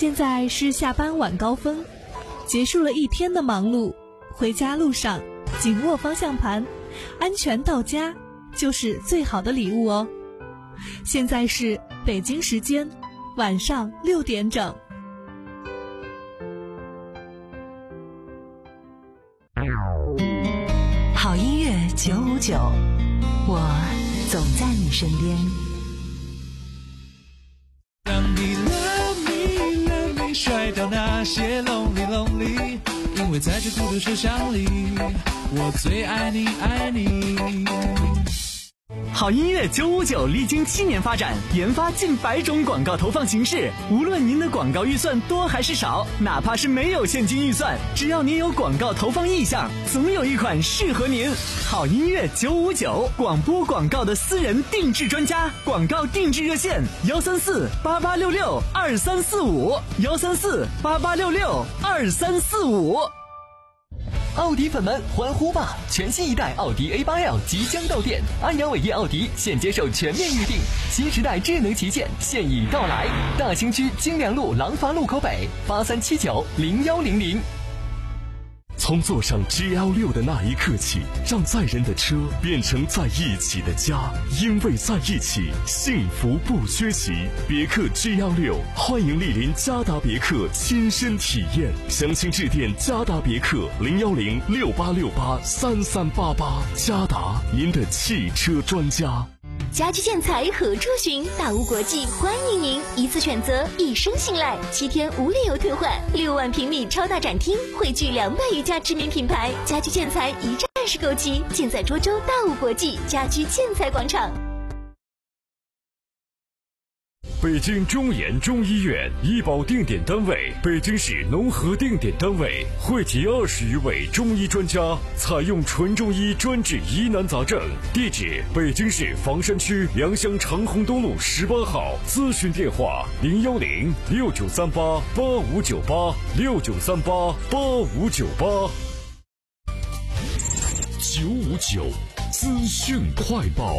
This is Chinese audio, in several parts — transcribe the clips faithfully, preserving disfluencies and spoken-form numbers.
现在是下班晚高峰，结束了一天的忙碌，回家路上紧握方向盘，安全到家就是最好的礼物哦。现在是北京时间晚上六点整。 好音乐九五九，我总在你身边。 让你 love me love me 甩掉那些 lonely lonely， 因为在这孤独车厢里，我最爱你爱你。 好音乐九五九历经七年发展，研发近百种广告投放形式。无论您的广告预算多还是少，哪怕是没有现金预算，只要您有广告投放意向，总有一款适合您。好音乐九五九，广播广告的私人定制专家，广告定制热线：幺三四八八六六二三四五，幺三四八八六六二三四五。 奥迪粉们欢呼吧！全新一代奥迪 A 八 L 即将到店，安阳伟业奥迪现接受全面预定，新时代智能旗舰现已到来。大兴区金良路廊坊路口北，八三七九零幺零零。 从坐上 G L 六 的那一刻起，让载人的车变成在一起的家，因为在一起，幸福不缺席。别克 G L 六，欢迎莅临嘉达别克亲身体验，详情致电嘉达别克零幺零六八六八三三八八。嘉达，您的汽车专家。 家居建材何处寻？大屋国际欢迎您，一次选择，一生信赖，七天无理由退换，六万平米超大展厅，汇聚两百余家知名品牌，家居建材一站式购齐，尽在涿州大屋国际家居建材广场。 北京中研中医院医保定点单位，北京市农合定点单位，汇集二十余位中医专家，采用纯中医专治疑难杂症。地址：北京市房山区良乡长虹东路十八号。咨询电话：零幺零六九三八八五九八六九三八八五九八。九五九资讯快报。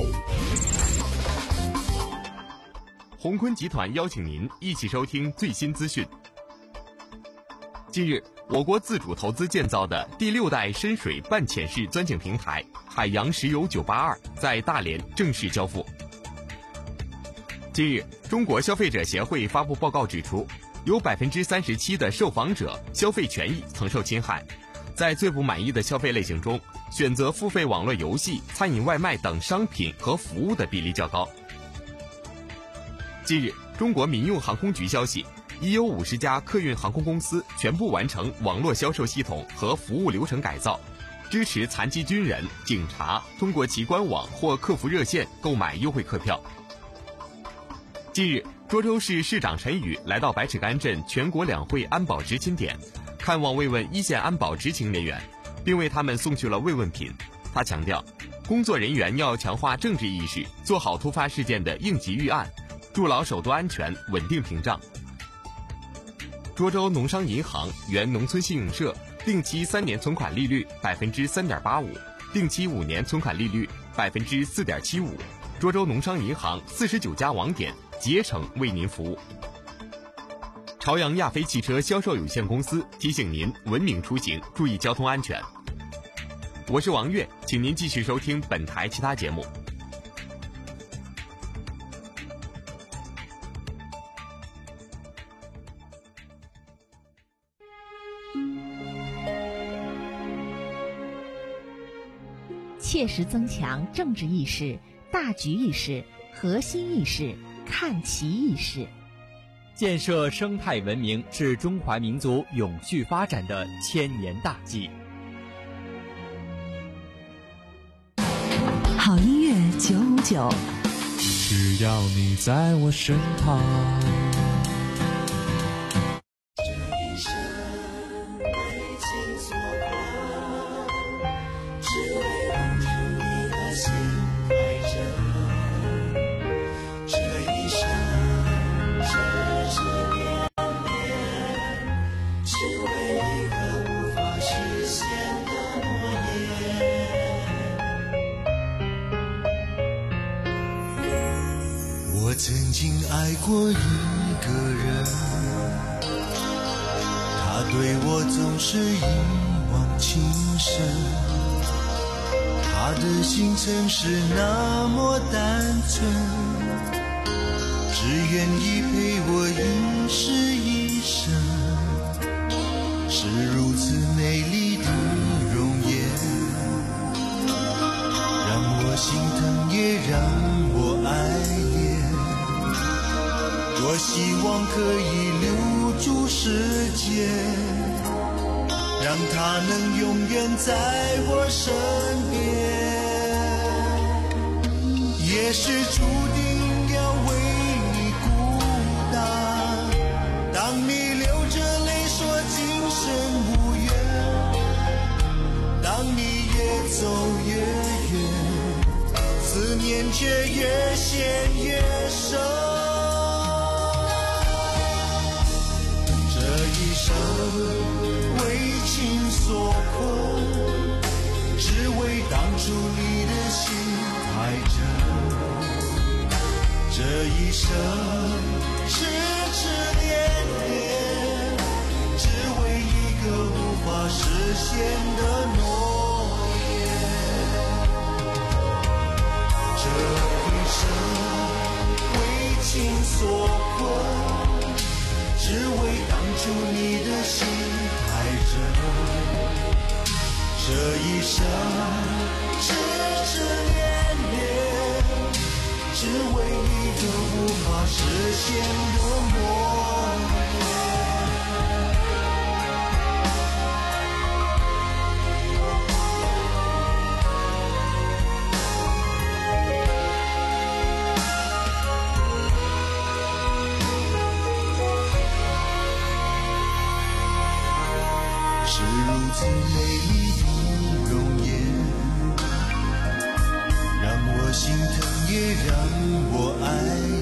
鸿坤集团邀请您一起收听最新资讯。近日，我国自主投资建造的第六代深水半潜式钻井平台海洋石油九八二在大连正式交付。近日，中国消费者协会发布报告指出，有 百分之三十七 的受访者消费权益曾受侵害。在最不满意的消费类型中，选择付费网络游戏、餐饮外卖等商品和服务的比例较高。近日，中国民用航空局消息，已有五十家客运航空公司全部完成网络销售系统和服务流程改造，支持残疾军人、警察通过其官网或客服热线购买优惠客票。近日，涿州市市长陈宇来到百尺竿镇全国两会安保执勤点，看望慰问一线安保执勤人员，并为他们送去了慰问品。他强调，工作人员要强化政治意识，做好突发事件的应急预案，筑牢首都安全稳定屏障。涿州农商银行原农村信用社定期三年存款利率百分之三点八五，定期五年存款利率百分之四点七五。涿州农商银行四十九家网点竭诚为您服务。朝阳亚飞汽车销售有限公司提醒您文明出行，注意交通安全。我是王悦，请您继续收听本台其他节目。 切实增强政治意识、大局意识、核心意识、看齐意识， 建设生态文明是中华民族永续发展的千年大计。 好音乐九五九， 只要你在我身旁。 我曾经爱过一个人， 对我总是一往情深，他的心曾是那么单纯，只愿意陪我一世一生，是如此美丽的容颜，让我心疼也让我爱恋，多希望可以留住时间，让它能永远在我身边。也是注定要为你孤单，当你流着泪说今生无缘，当你越走越远，思念却越陷越深。这一生为情所困，只为当初你的心太真。这一生痴痴恋恋，只为一个无法实现的诺言。这一生为情所困，只为当初你的心太真。这一生痴痴恋恋，只为一个无法实现的诺言。是如此美丽的容颜，让我心疼也让我爱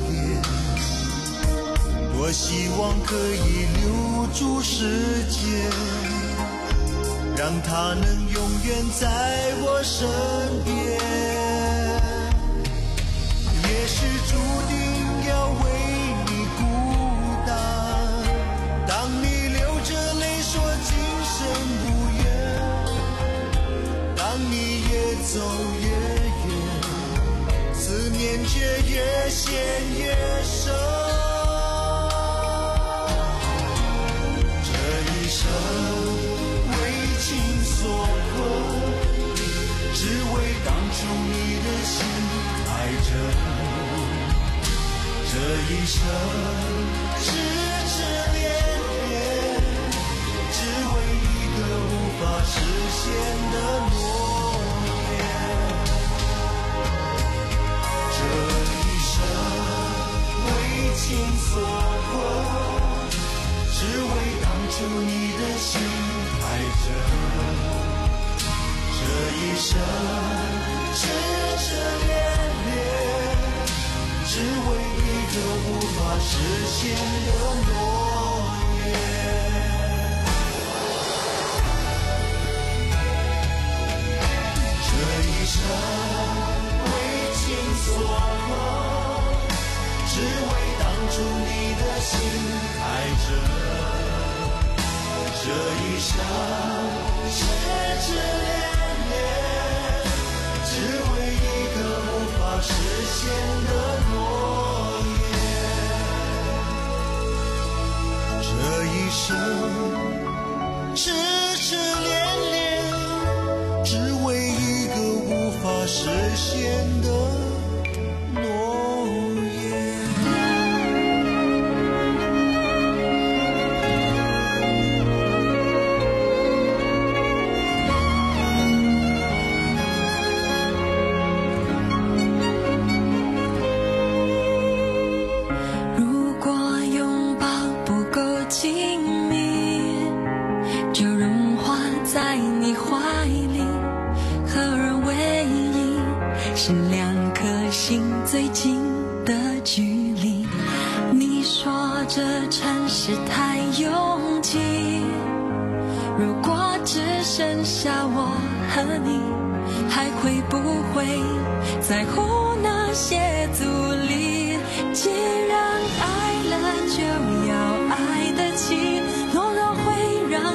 恋，多希望可以留住时间，让它能永远在我身边。也是注定要为你孤单，当你流着泪说今生无缘，当你越走越远，思念却越陷越深。这一生为情所困，只为当初你的心太真。这一生痴痴恋恋，只为一个无法实现的诺言。这一生为情所困，只为当初你的心太真。这一生痴痴恋恋，只为一个无法实现的诺言。这一生为情所困，只为当初你的心太真。这一生痴痴恋恋，只为一个无法实现的诺言。这一生痴痴恋恋，只为一个无法实现的诺言。 如果拥抱不够亲密，就融化在你怀里，合而为一，是两颗心最近的距离。你说这城市太拥挤，如果只剩下我和你，还会不会在乎那些阻力？既然爱了就要爱得起，懦弱会让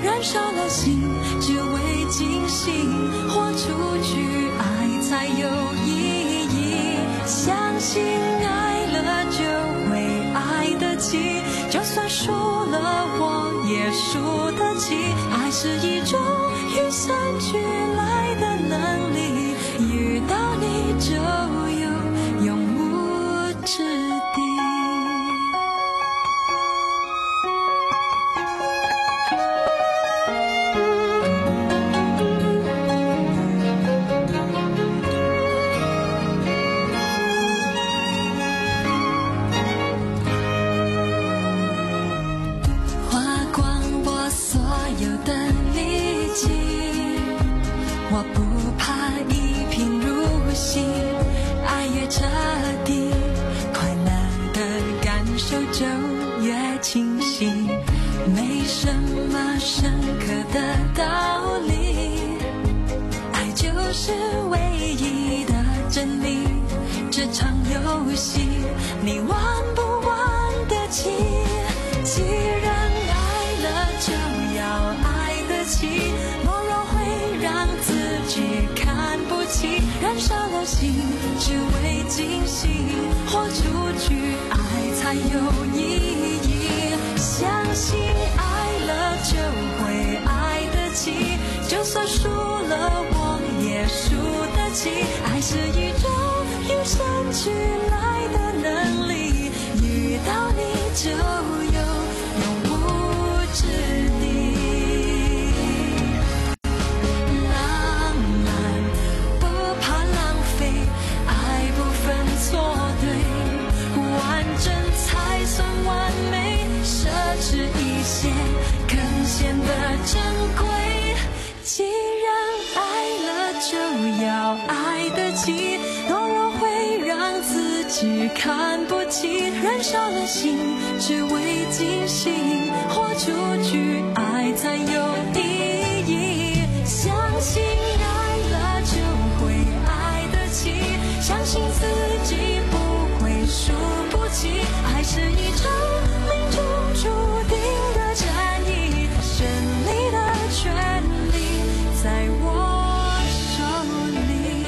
燃烧了心，只为惊醒，豁出去，爱才有意义。相信爱了就会爱得起，就算输了我也输得起。爱是一种与生俱来的能力，遇到你就有永无止境。我不怕一贫如洗，爱越彻底，快乐的感受就越清晰。没什么深刻的道理，爱就是唯一的真理。这场游戏你玩不玩得起？既然爱了就要爱得起，懦弱会让自己看不起，燃烧了心只为惊醒，豁出去爱才有意义。相信爱了就会爱得起，就算输了我也输得起。爱是一种与生俱来的能力，遇到你就有永无止境。浪漫不怕浪费，爱不分错对，完整才算完美，奢侈一些更显得珍贵。既然爱了就要爱得起，懦弱会让自己看不起，燃烧了心只为惊醒，豁出去爱才有意义。相信爱了就会爱得起，相信自己不会输不起。爱是一场命中注定的战役，胜利的权利在我手里。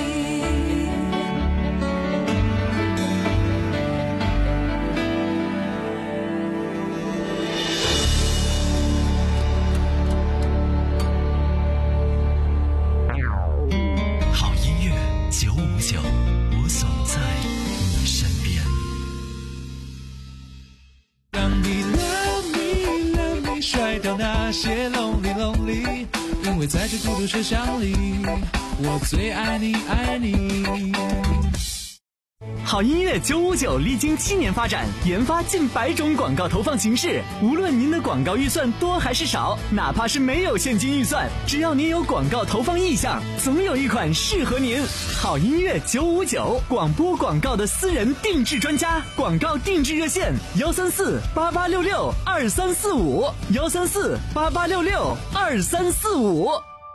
好音乐九五九，我总在你身边。 让你 love me love me 甩掉那些 lonely lonely， 因为在这孤独车厢里，我最爱你爱你。 好音乐九五九历经七年发展，研发近百种广告投放形式。无论您的广告预算多还是少，哪怕是没有现金预算，只要您有广告投放意向，总有一款适合您。好音乐九五九，广播广告的私人定制专家，广告定制热线：幺三四八八六六二三四五，幺三四八八六六二三四五。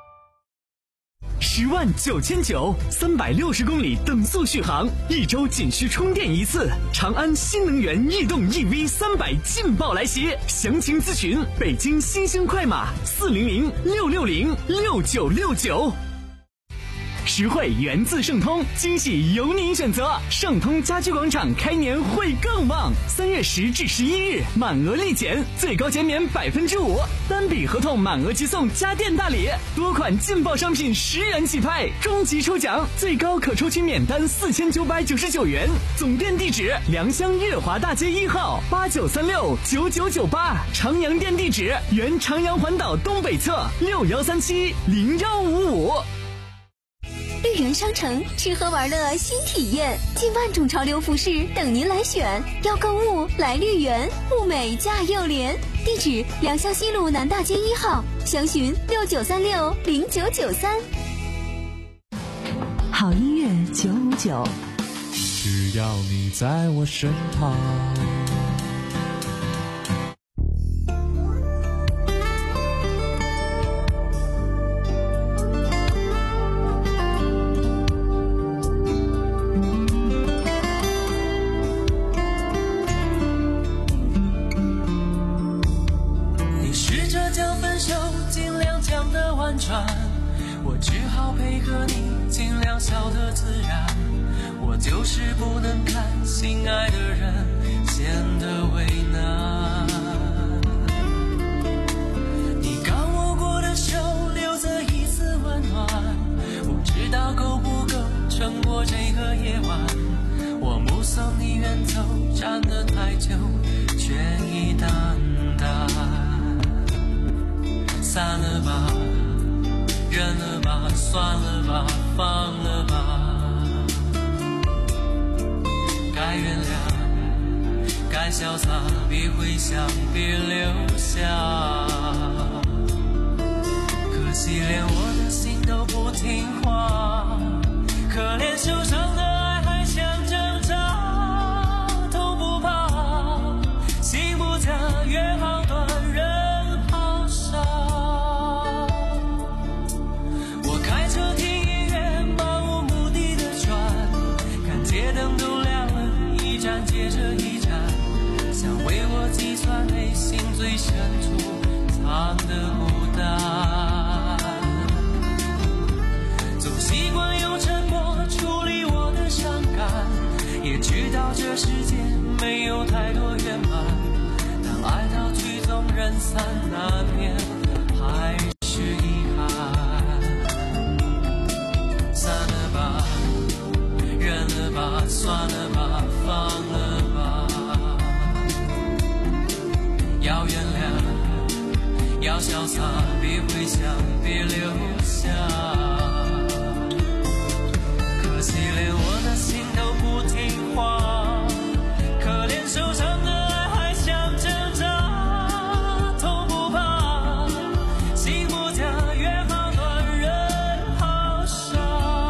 十万九千九，三百六十公里等速续航，一周仅需充电一次。长安新能源逸动 E V 三百劲爆来袭，详情咨询北京新兴快马四零零六六零六九六九。实惠源自盛通，惊喜由您选择。盛通家居广场开年会更旺，三月十至十一日满额立减，最高减免百分之五，单笔合同满额即送家电大礼，多款劲爆商品十元起拍，终极抽奖最高可抽取免单四千九百九十九元。总店地址：良乡月华大街一号八九三六九九九八，长阳店地址：原长阳环岛东北侧六幺三七零幺五五。 绿源商城吃喝玩乐新体验，近万种潮流服饰等您来选。要购物来绿源，物美价又廉。地址：良乡西路南大街一号，详询六九三六零九九三。 好音乐九五九， 只要你在我身旁。 你试着将分手解轮转，我只好配合你，尽量笑得自然。我就是不能看心爱的人显得为难。你刚握过的手留着一丝温暖，不知道够不够撑过这个夜晚。我目送你远走，站得太久，却已淡淡。散了吧，忍了吧，算了吧，放了吧。该原谅，该潇洒，别回想，别留下。可惜连我的心都不听话，可怜受伤的爱还想挣扎，痛不怕，心不假，约好断，人好傻。我开车听音乐，漫无目的的转，看街灯都亮了，一站接着一站，想为我计算内心最深处藏的孤单。总习惯用沉默处理我的伤感，也知道这世界没有太多圆满，但爱到曲终人散，难免还是遗憾。散了吧，忍了吧，算了吧，放了吧。要原谅，要潇洒，别回想，别留下。可惜连我的心都不听话，可怜受伤的爱还想挣扎，痛不怕，心不假，约好断，人好傻。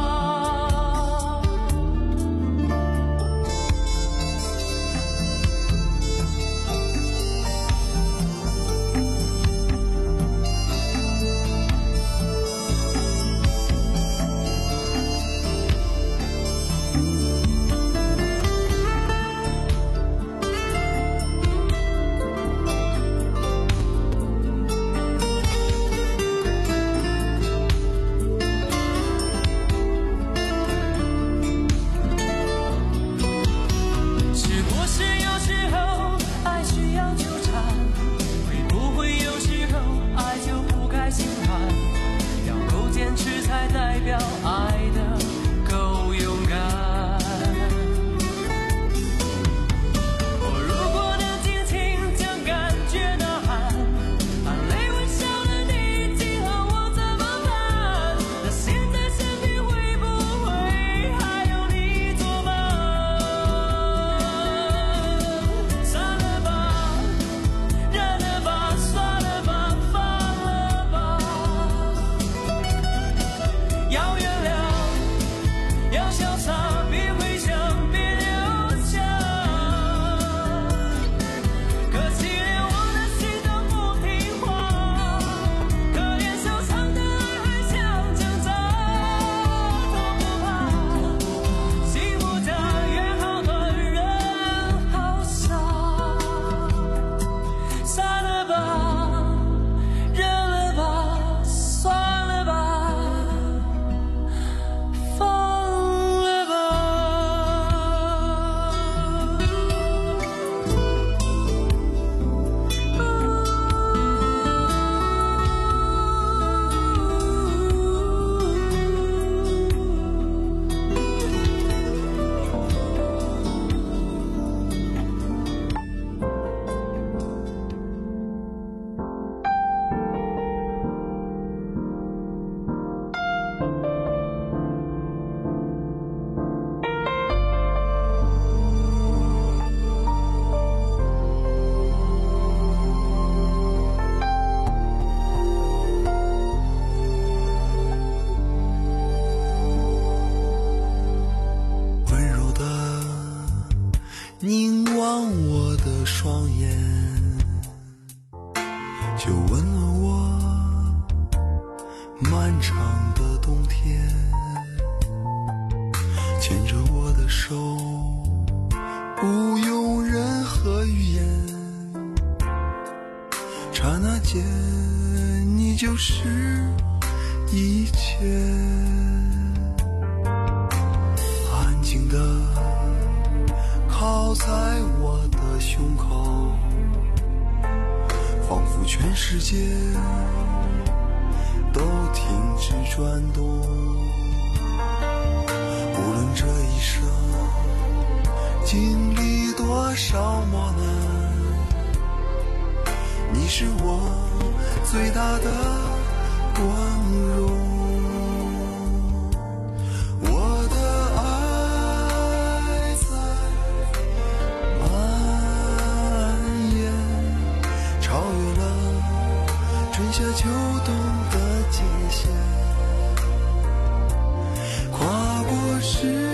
凝望我的双眼，就问了我漫长的冬天。牵着我的手，不用任何语言，刹那间你就是一切，安静地靠在我的胸口，仿佛全世界都停止转动。无论这一生经历多少磨难，你是我最大的光荣。我的爱在蔓延，超越了春夏秋冬的界限，跨过时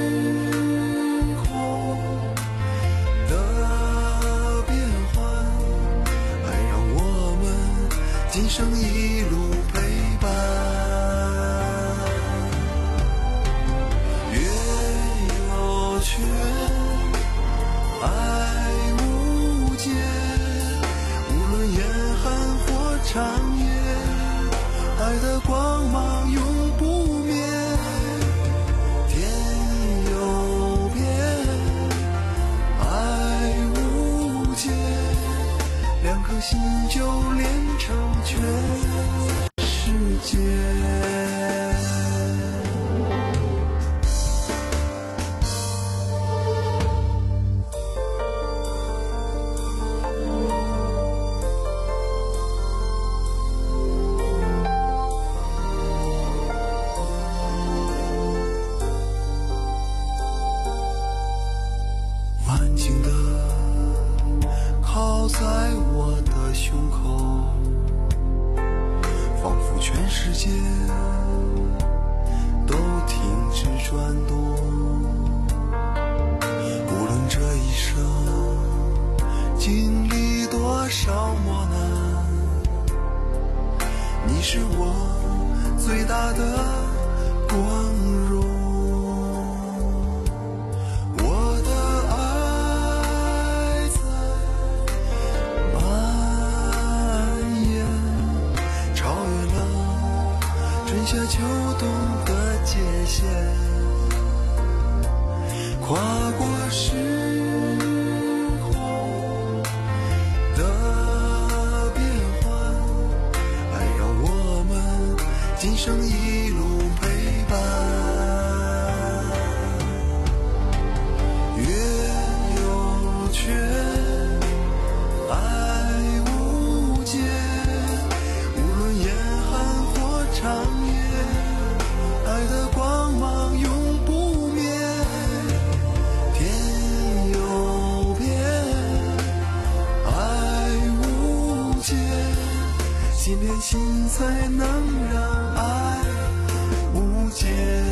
今生一路陪伴，月有缺，爱无间，无论严寒或长夜，爱的光芒永不灭。天有边，爱无间，两颗心就连成全世界。安静地靠在我的胸口，仿佛全世界都停止转动。无论这一生经历多少磨难，你是我最大的光荣。我的爱在蔓延，超越了春夏秋冬的界限，跨过时空的变换，爱让我们今生一路陪伴。月有缺，爱无间，无论严寒或长夜，爱的光芒永不灭。天有边，爱无间，心连心才能让爱无间。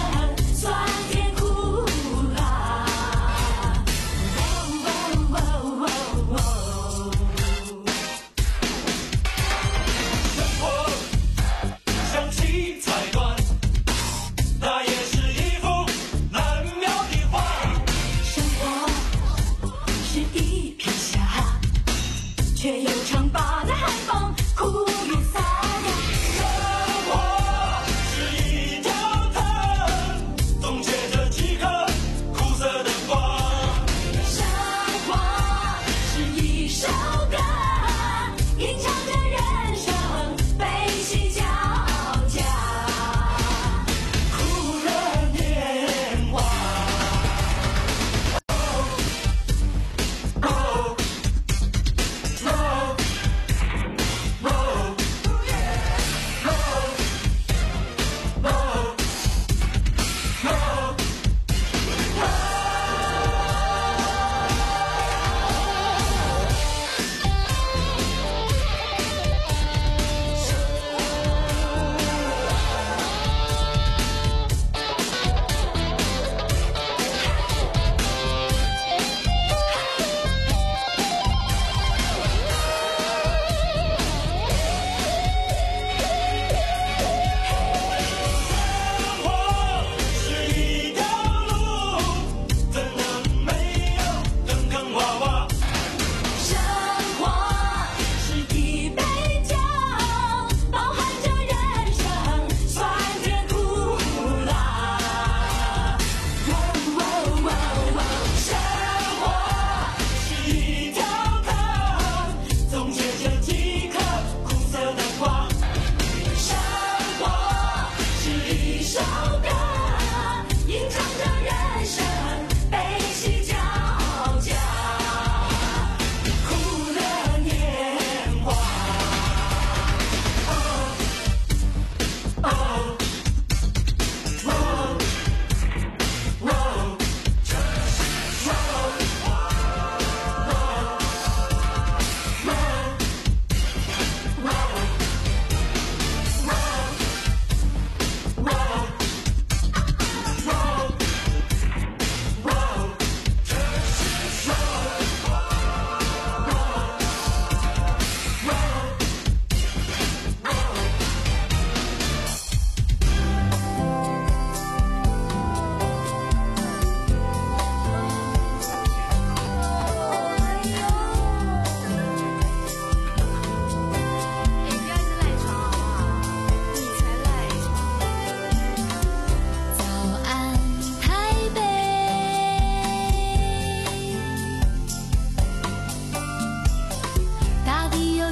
哦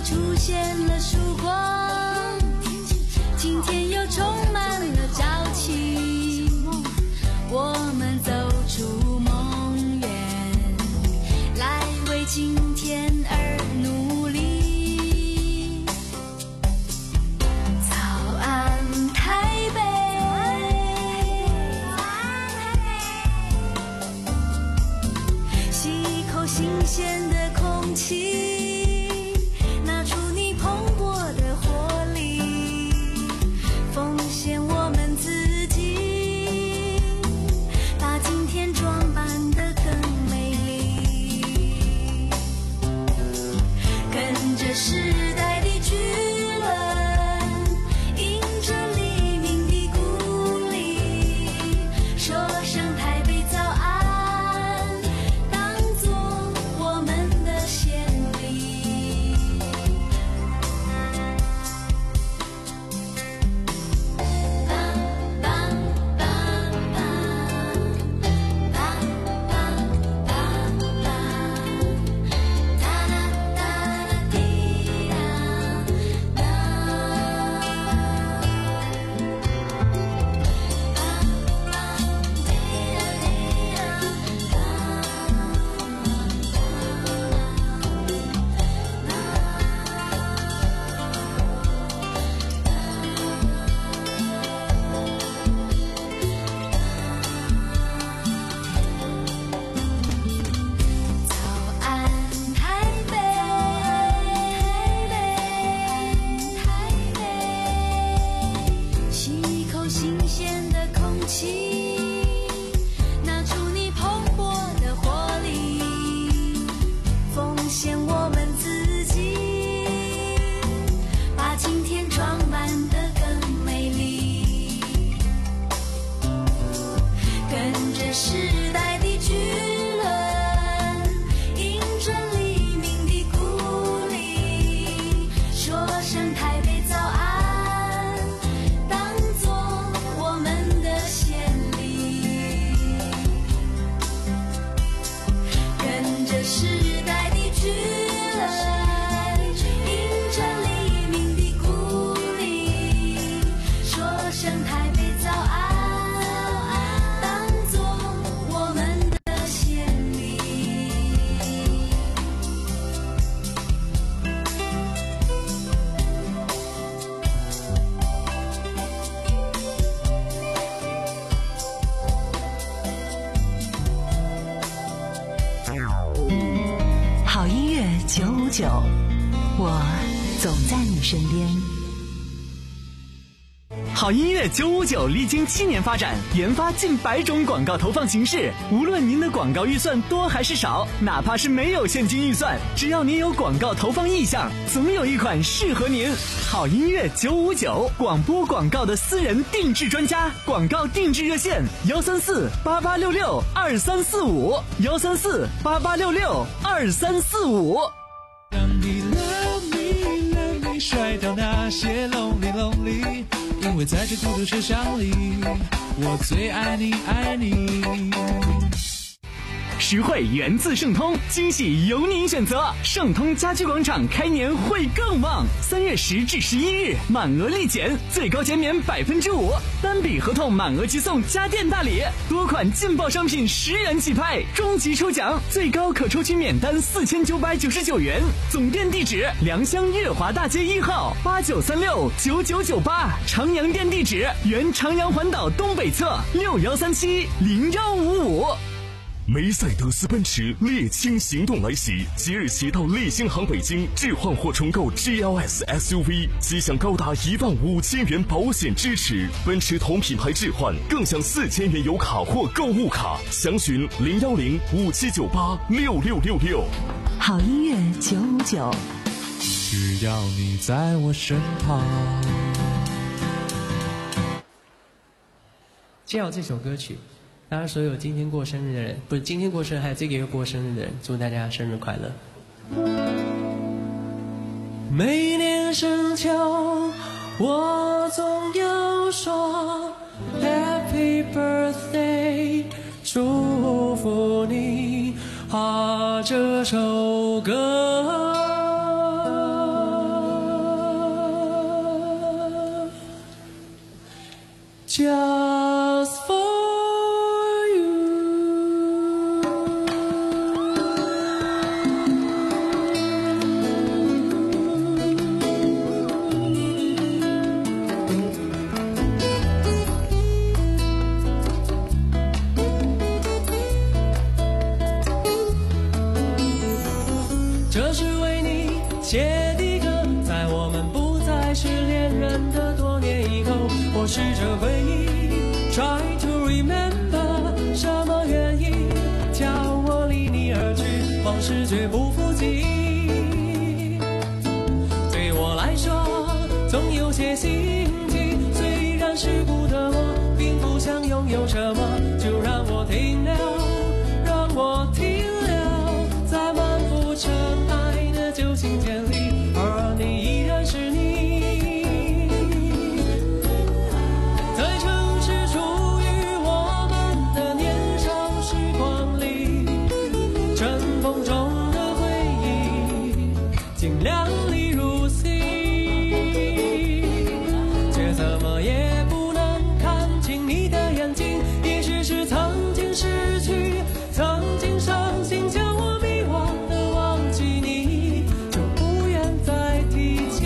出现了曙光，今天又充满了朝气，我们走出梦园，来为今天而努力。早安台北，吸一口新鲜的空气，拿出你蓬勃的活力，奉献我们自己，把今天装扮得更美丽。跟着时代的巨轮，迎着黎明的鼓励，说声台北早安，当作我们的先例。 好音乐九五九，我总在你身边。 好音乐九五九历经七年发展，研发近百种广告投放形式。无论您的广告预算多还是少，哪怕是没有现金预算，只要您有广告投放意向，总有一款适合您。好音乐九五九，广播广告的私人定制专家，广告定制热线：幺三四八八六六二三四五，幺三四八八六六二三四五。 让你 love me love me 甩掉那些 lonely lonely， 因为在这孤独车厢里，我最爱你爱你。 实惠源自盛通，惊喜由您选择。盛通家居广场开年会更旺，三月十至十一日满额立减，最高减免百分之五，单笔合同满额即送家电大礼，多款劲爆商品十元起拍，终极抽奖最高可抽取免单四千九百九十九元。总店地址：良乡悦华大街一号八九三六九九九八，长阳店地址：原长阳环岛东北侧六幺三七零幺五五。 梅赛德斯奔驰猎青行动来袭，即日起到立新行北京置换或重购 G L S S U V， 即享高达一万五千元保险支持。奔驰同品牌置换更享四千元油卡或购物卡。详询零幺零五七九八六六六六。 好音乐九五九， 只要你在我身旁。 介绍这首歌曲。当然，所有今天过生日的人，不是今天过生日，还有这个月过生日的人，祝大家生日快乐。 每年深秋，我总要说 Happy Birthday， 祝福你。啊，这首歌这是为你写的歌，在我们不再是恋人的多年以后，我试着回忆 Try to remember， 什么原因叫我离你而去，往事绝不复记。对我来说总有些心悸，虽然世故的我并不想拥有什么，就让我停留，让我停留在满腹尘埃的旧情间里，而你依然是你。在城市处于我们的年少时光里，尘封中的回忆竟亮丽如昔，却怎么也不能看清你的眼睛。也许是曾经失去，曾经伤心，叫我迷惘的忘记你，就不愿再提起。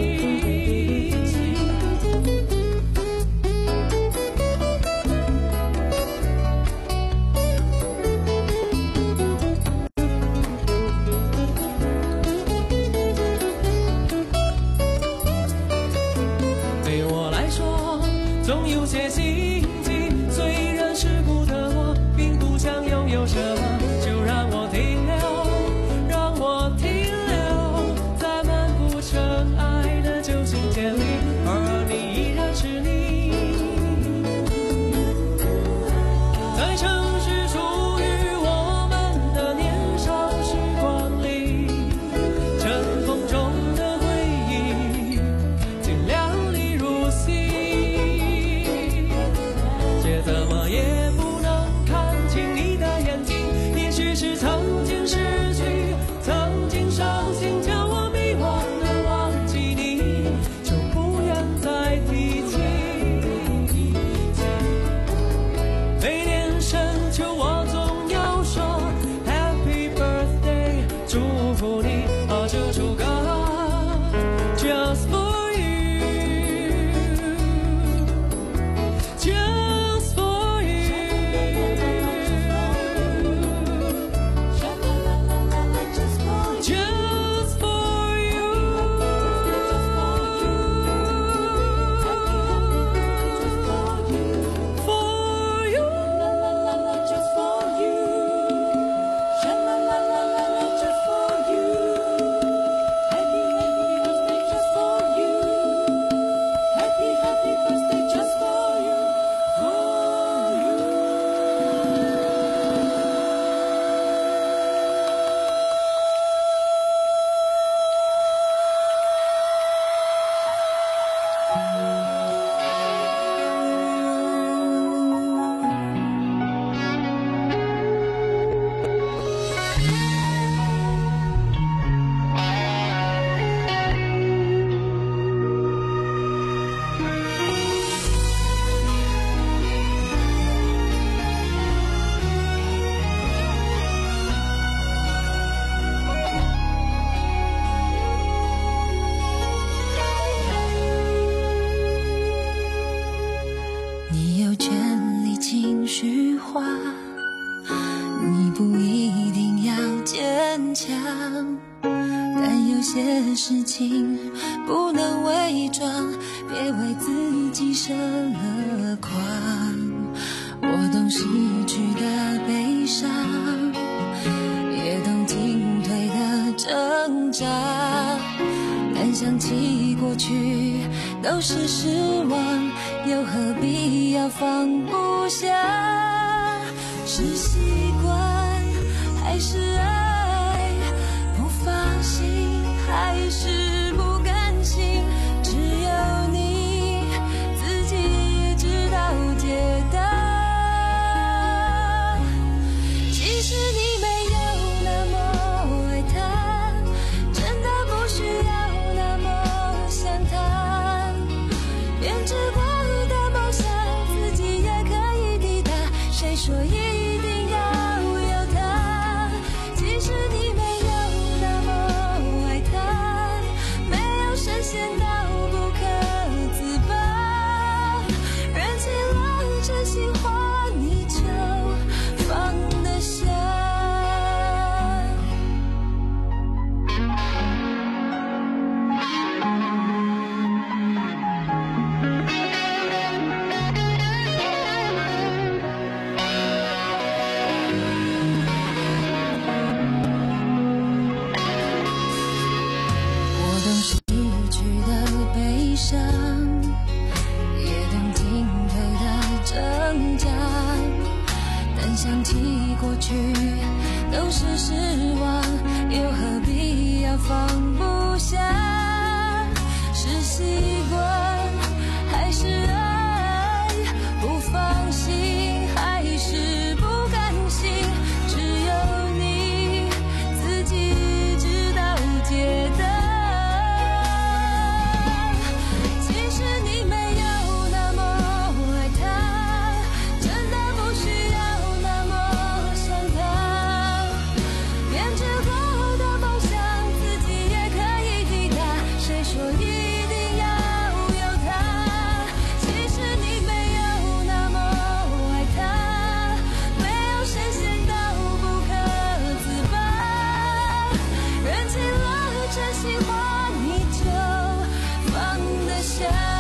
对我来说总有些心悸，虽然世故的我并不想拥有什么，就让我停留，让我停留在满腹尘埃的旧情间里，而你依然是你。在城市处于我们的年少时光里，尘封中的回忆竟亮丽如昔，却怎么也不能看清你的眼睛。也许是曾经失去，曾经伤心，叫我迷惘的忘记你，就不愿再提起。每年深秋我总要说 Happy birthday， 祝福你。而这首歌 Just for you， Just for you， Just for you， For you， Just for you， Just for you， Happy happy birthday just for you， Happy happy birthday just for you， for you。 你有权利情绪化，你不一定要坚强，但有些事情不能伪装，别为自己设了框。我懂失去的悲伤，也懂进退的挣扎，但想起过去都是失望，又何必要放不下？是习惯还是爱？不放心还是不甘心？只有你自己知道解答。其实你没有那么爱他，真的不需要那么想他，编织过的梦想自己也可以抵达，谁说一定要有他？其真心话你就放得下。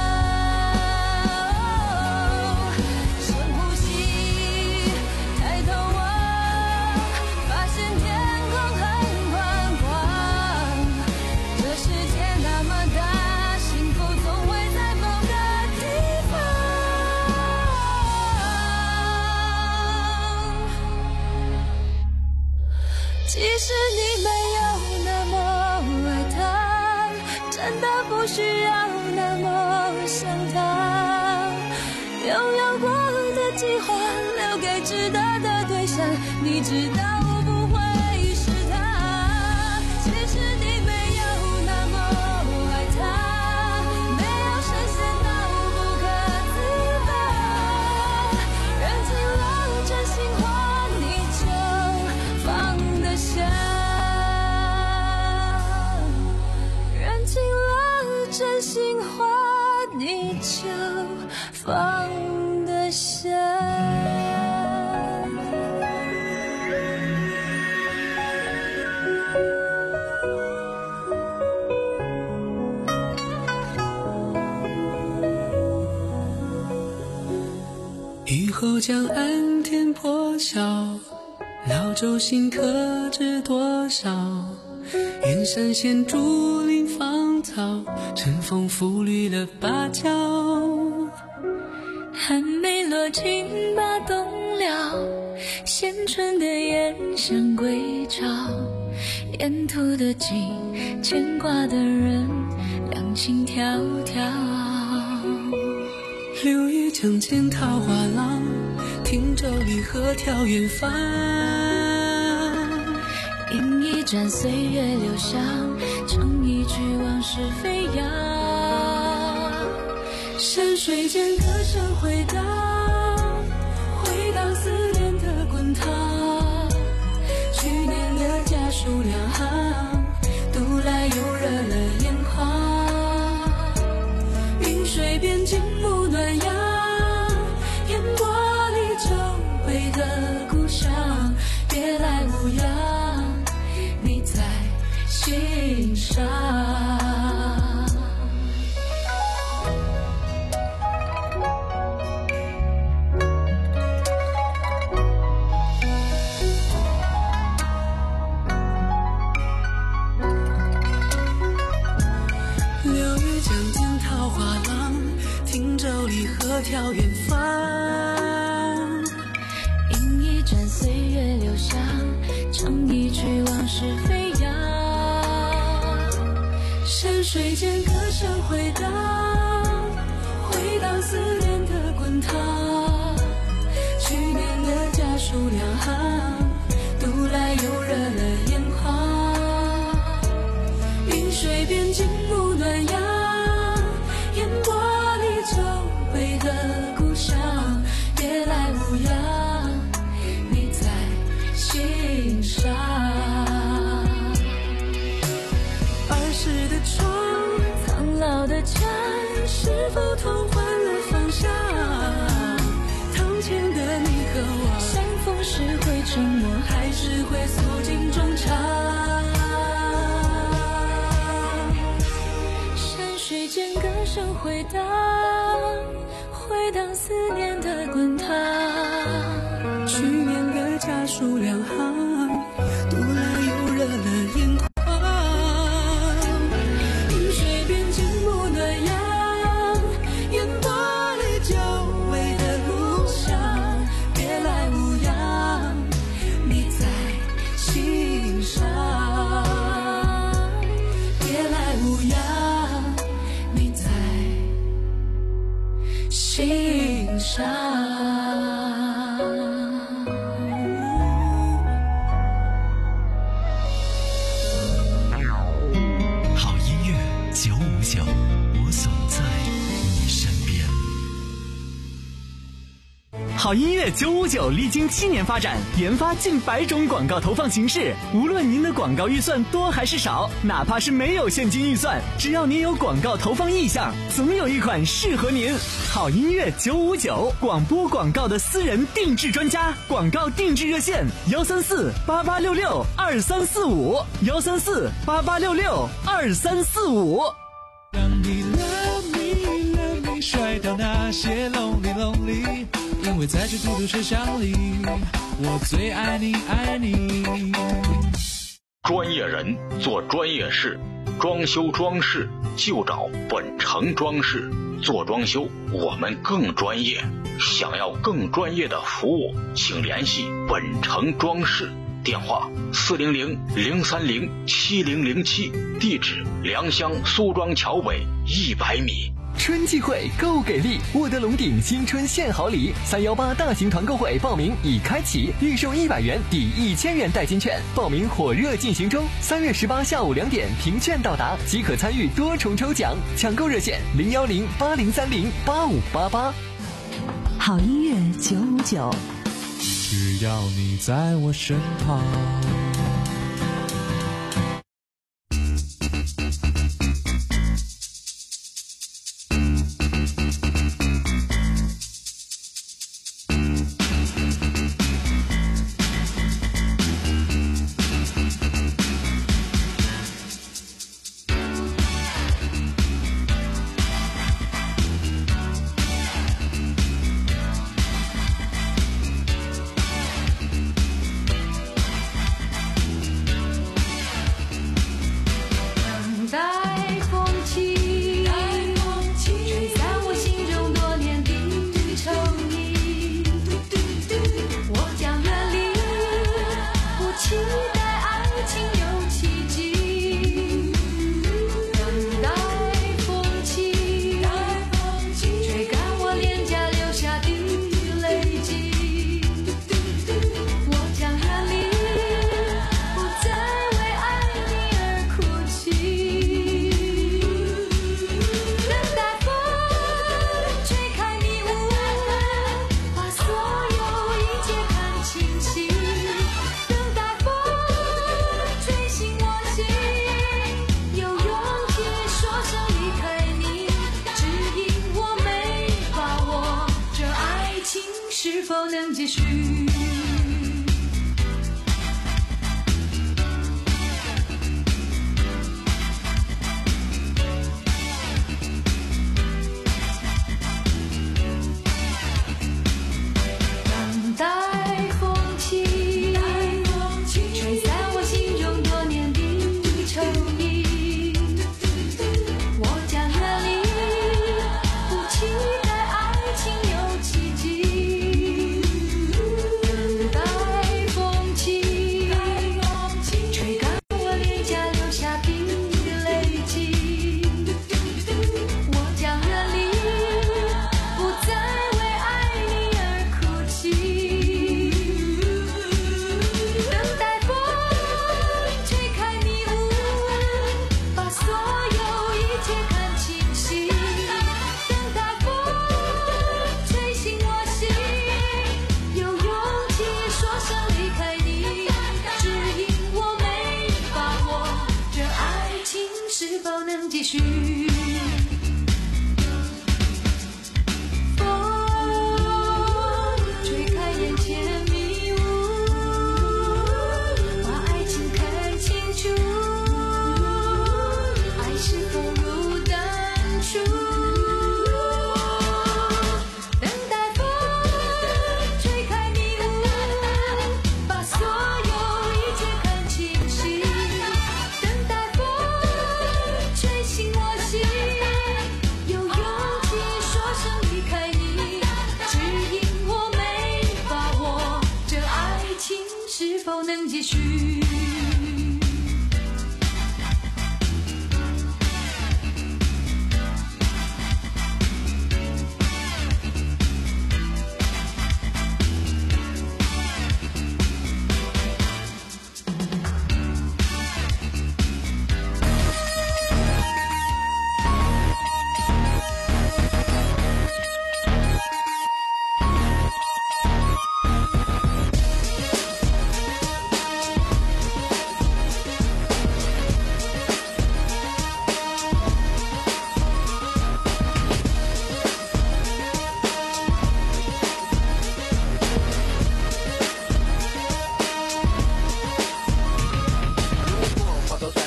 其实你没有那么爱他，真的不需要那么想他。拥有过的计划留给值得的对象，你知道不会是他。其实你没有那么爱他，没有深陷到不可自拔。认清了真心话，你就放得下。认清了真心话，你就放得下。 雨后江岸天破晓，老舟新客知多少？远山现竹林芳草，春风拂绿了芭蕉。 还没落尽把冬了，衔春的燕声归巢。沿途的景，牵挂的人，两情迢迢。 柳叶江间桃花浪，汀州离合眺远方。 饮一盏岁月留香，唱一句往事飞扬。 山水间歌声回荡，回荡思念的滚烫。去年的家书两行，读来又热了眼眶。云水边静沐暖阳，烟波里久违的故乡。别来无恙，你在心上。眺远方， 饮一盏岁月留香，唱一句往事飞扬。 山水间歌声回荡，回荡思念的滚烫。去年的家书两行，读来又热了眼眶。云水边静沐暖阳，烟波里久违的故乡。别来无恙，你在心上。儿时的窗， 苍老的墙， 是否同换了方向？堂前的你和我， 相逢时会沉默， 还是会诉尽衷肠？ 山水间歌声回荡，回荡思念的滚烫。 去年的家书两行，读来又热了眼眶。云水边静沐暖阳，烟波里久违的故乡。别来无恙，你在心上。别来无恙，你在心上。 好音乐九五九历经七年发展，研发近百种广告投放形式。无论您的广告预算多还是少，哪怕是没有现金预算，只要您有广告投放意向，总有一款适合您。好音乐九五九，广播广告的私人定制专家，广告定制热线：幺三四八八六六二三四五，幺三四八八六六二三四五。 让你 love me love me 甩掉那些 lonely lonely， 因为在这孤独车厢里，我最爱你爱你。 专业人做专业事，装修装饰就找本城装饰。做装修我们更专业，想要更专业的服务，请联系本城装饰，电话四零零零三零七零零七，地址良乡苏庄桥尾一百米。 春季会购给力，沃德龙鼎新春献好礼，三幺八大型团购会报名已开启，预售一百元抵一千元代金券，报名火热进行中。三月十八下午两点凭券到达即可参与多重抽奖，抢购热线零幺零八零三零八五八八。 好音乐九五九， 只要你在我身旁。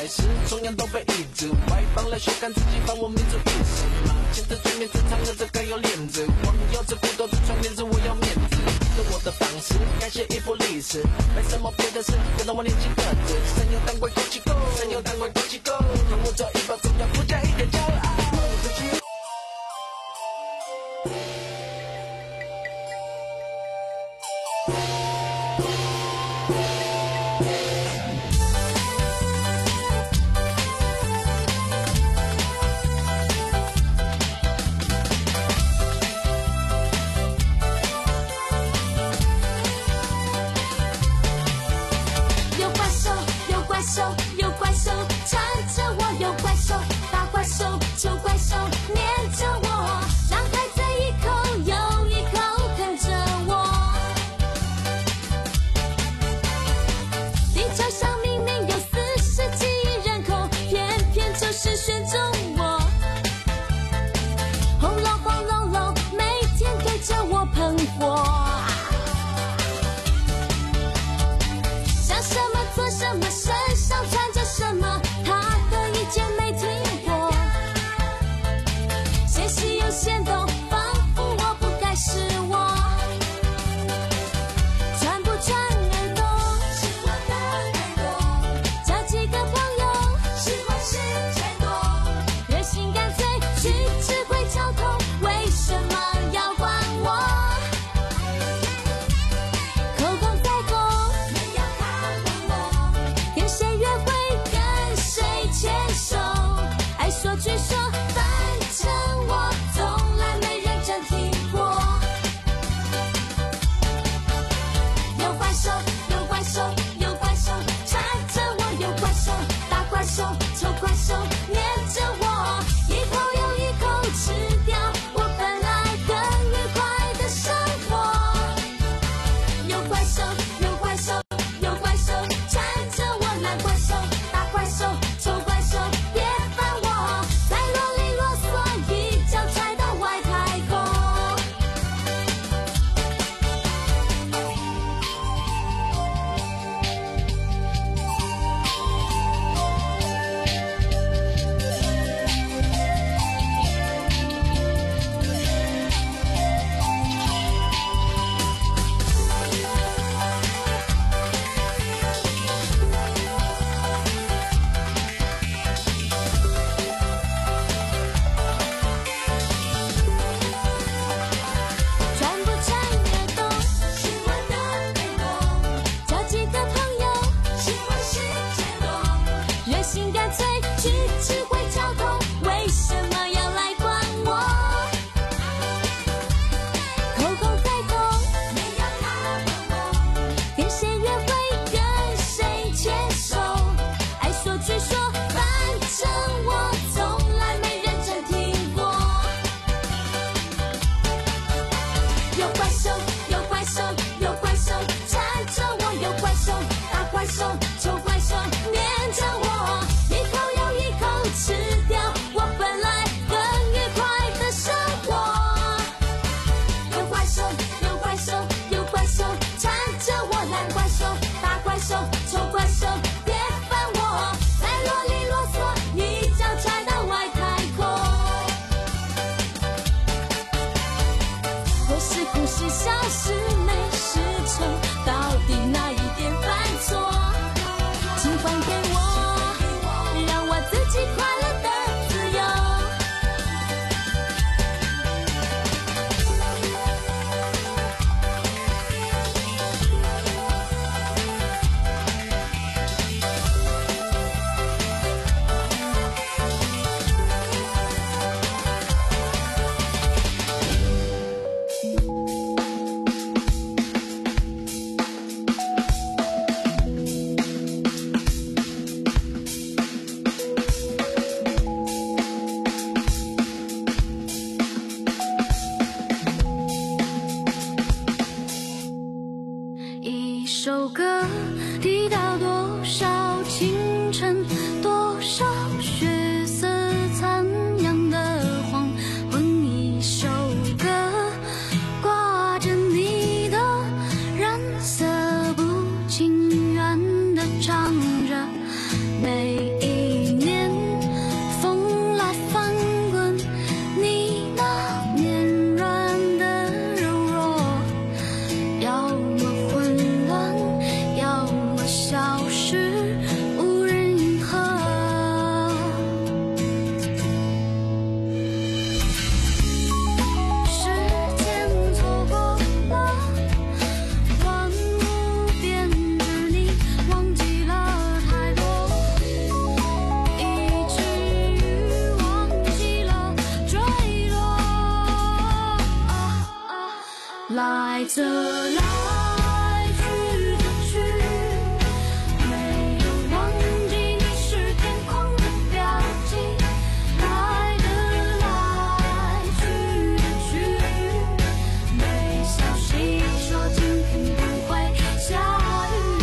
来时，同样都被抑制。外放了学看自己犯我民族意识嘛，现在对面正常的这该有脸子，网友这骨头的传面子，我要面子。用我的方式改写一部历史，没什么别的事，跟着我年轻个子，神游当归枸杞狗，神游当归枸杞狗，让我这一把中央不加一点骄傲。 有怪兽缠着我，有怪兽，大怪兽，丑怪兽黏着我，张开嘴一口又一口啃着我。地球上明明有四十几亿人口，偏偏就是选中我。轰隆轰隆隆，每天对着我喷火。想什么做什么，身上穿着什么，他的意见没听过。纤细又牵动，仿佛我不该是我。穿不穿耳朵，是我的耳朵。交几个朋友，是欢是太多。热心干脆去指挥交通，为什么要管我？口供在口，没有看我。跟谁约会，跟谁牵手，爱说去说，反正我从来没认真听过。有怪兽，有怪兽，有怪兽缠着我，有怪兽，大怪兽，丑怪兽黏着我，一口又一口吃掉我本来更愉快的生活。有怪兽，有怪兽，有怪兽缠着我，烂怪兽，大怪兽，丑怪兽别烦我，再啰里啰嗦一脚踹到外太空。穿不穿耳朵，是我的耳朵。交几个朋友，是我是太多。热心干脆去指挥交通，为什么要来管我？口供在口，没有看我。跟谁约会，跟谁牵手，爱说去说，反正我从来没认真听过。有怪兽，有怪兽，有怪兽缠着我，有怪兽，大怪兽，丑怪兽黏着我，一来则来，去则去，没有忘记你是天空的标记。来的来，去的去，微笑细说今天不会下雨。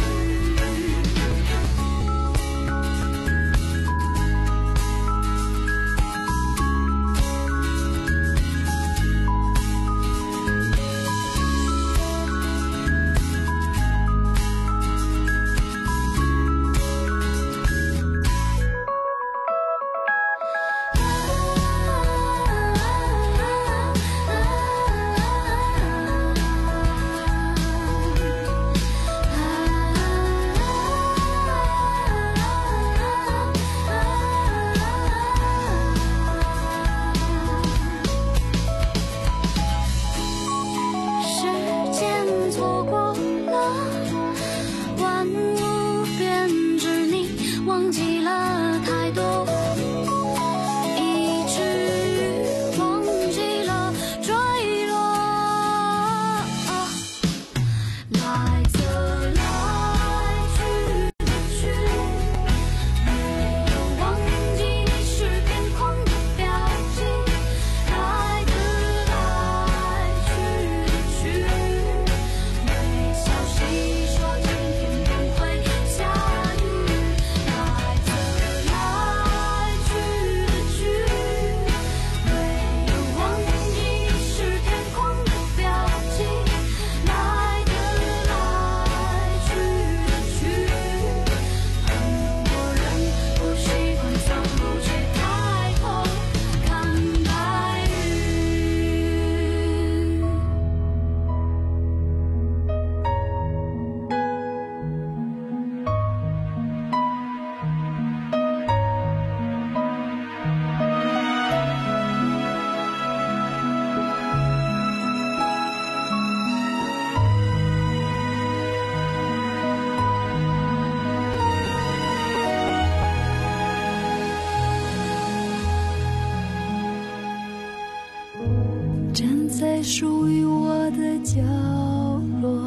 站在属于我的角落，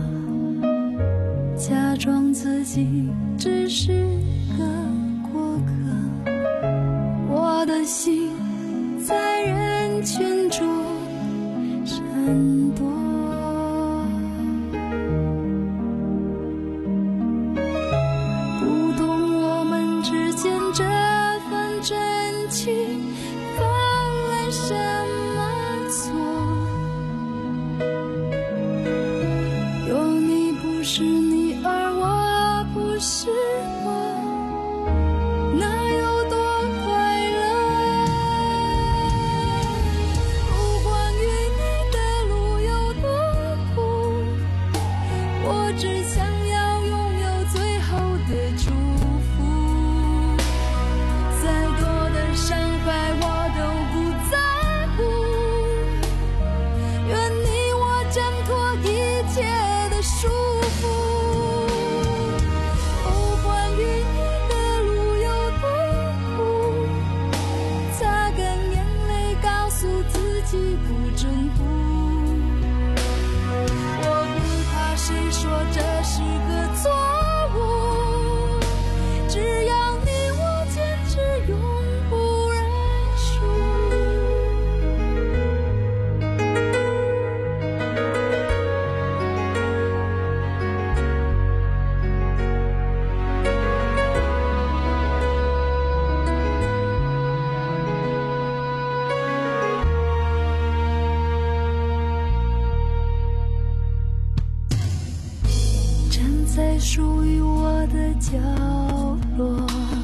假装自己只是个过客，我的心在人群中闪躲，不懂我们之间这份真情犯了什么错，有你不是你，而我不是我，那有多快乐？不管与你的路有多苦，我只想要拥有最后的祝福，再多的伤害我都不在乎，愿你我挣脱一切的束缚。不管与你的路有多苦，擦干眼泪，告诉自己不挣脱。我不怕谁说这是个错误，只要你我坚持，永不认输。站在属于我的角落，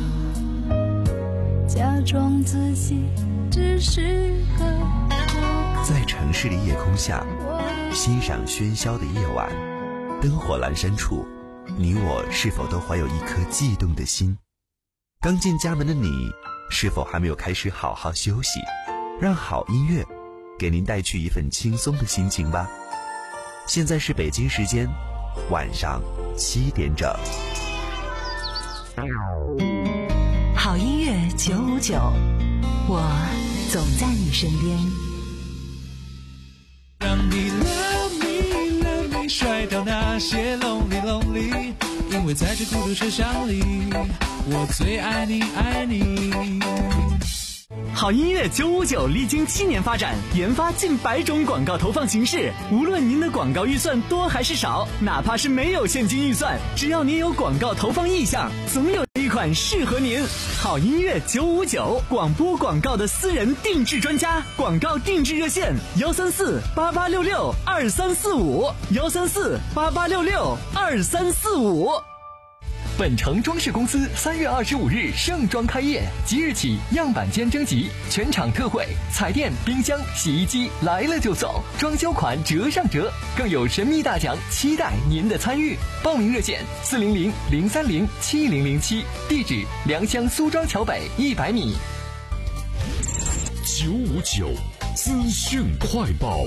假装自己只是个过客。 在城市的夜空下，欣赏喧嚣的夜晚，灯火阑珊处，你我是否都怀有一颗悸动的心？刚进家门的你，是否还没有开始好好休息？让好音乐给您带去一份轻松的心情吧。现在是北京时间晚上七点整。 好音乐九五九，我总在你身边。 让你 love me 那些 lonely lonely， 因为在这孤独车厢里，我最爱你爱你。 好音乐九五九历经七年发展，研发近百种广告投放形式。无论您的广告预算多还是少，哪怕是没有现金预算，只要您有广告投放意向，总有一款适合您。好音乐九五九，广播广告的私人定制专家，广告定制热线：幺三四八八六六二三四五，幺三四八八六六二三四五。 本城装饰公司三月二十五日盛装开业，即日起样板间征集，全场特惠，彩电、冰箱、洗衣机来了就走，装修款折上折，更有神秘大奖，期待您的参与。报名热线：四零零零三零七零零七，地址：良乡苏庄桥北一百米。 九五九资讯快报。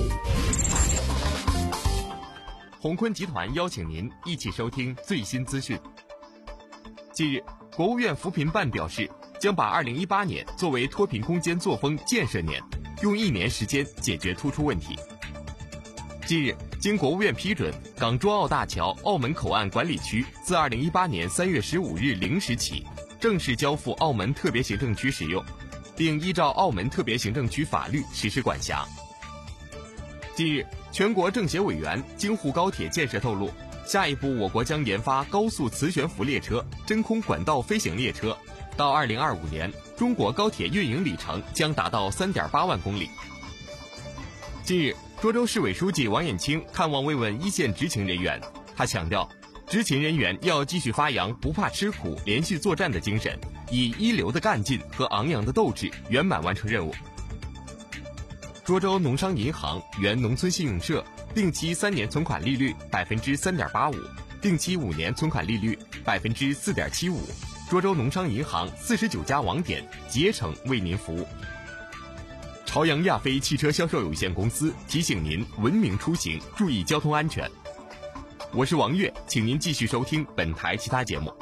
鸿坤集团邀请您一起收听最新资讯。近日，国务院扶贫办表示，将把二零一八年作为脱贫攻坚作风建设年，用一年时间解决突出问题。近日，经国务院批准，港珠澳大桥澳门口岸管理区自二零一八年三月十五日零时起正式交付澳门特别行政区使用，并依照澳门特别行政区法律实施管辖。近日，全国政协委员京沪高铁建设透露，下一步我国将研发高速磁悬浮列车、真空管道飞行列车，到二零二五年，中国高铁运营里程将达到 三点八万公里。近日，涿州市委书记王艳清看望慰问一线执勤人员，他强调，执勤人员要继续发扬不怕吃苦、连续作战的精神，以一流的干劲和昂扬的斗志，圆满完成任务。涿州农商银行原农村信用社定期三年存款利率百分之三点八五，定期五年存款利率百分之四点七五。涿州农商银行四十九家网点竭诚为您服务。朝阳亚飞汽车销售有限公司提醒您文明出行，注意交通安全。我是王悦，请您继续收听本台其他节目。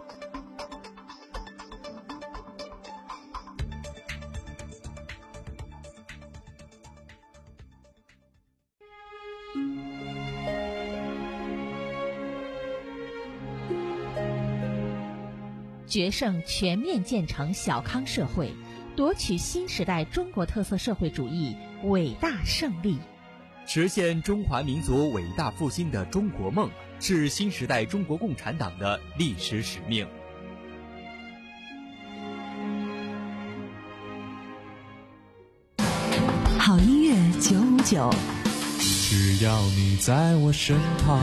决胜全面建成小康社会，夺取新时代中国特色社会主义伟大胜利， 实现中华民族伟大复兴的中国梦，是新时代中国共产党的历史使命。 好音乐九五九， 只要你在我身旁。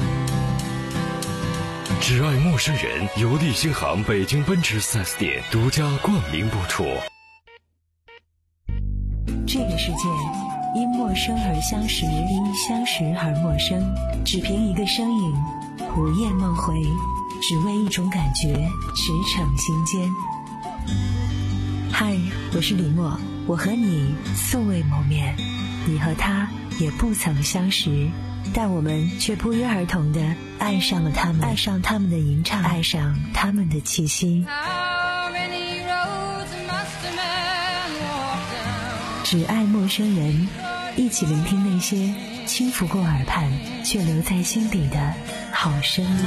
只爱陌生人，由利星行北京奔驰 四 S 店独家冠名播出。 这个世界因陌生而相识，因相识而陌生，只凭一个声音，午夜梦回，只为一种感觉，驰骋心间。嗨，我是李默，我和你素未谋面，你和他也不曾相识，但我们却不约而同地爱上了他们，爱上他们的吟唱，爱上他们的气息。只爱陌生人，一起聆听那些轻拂过耳畔却留在心底的好声音。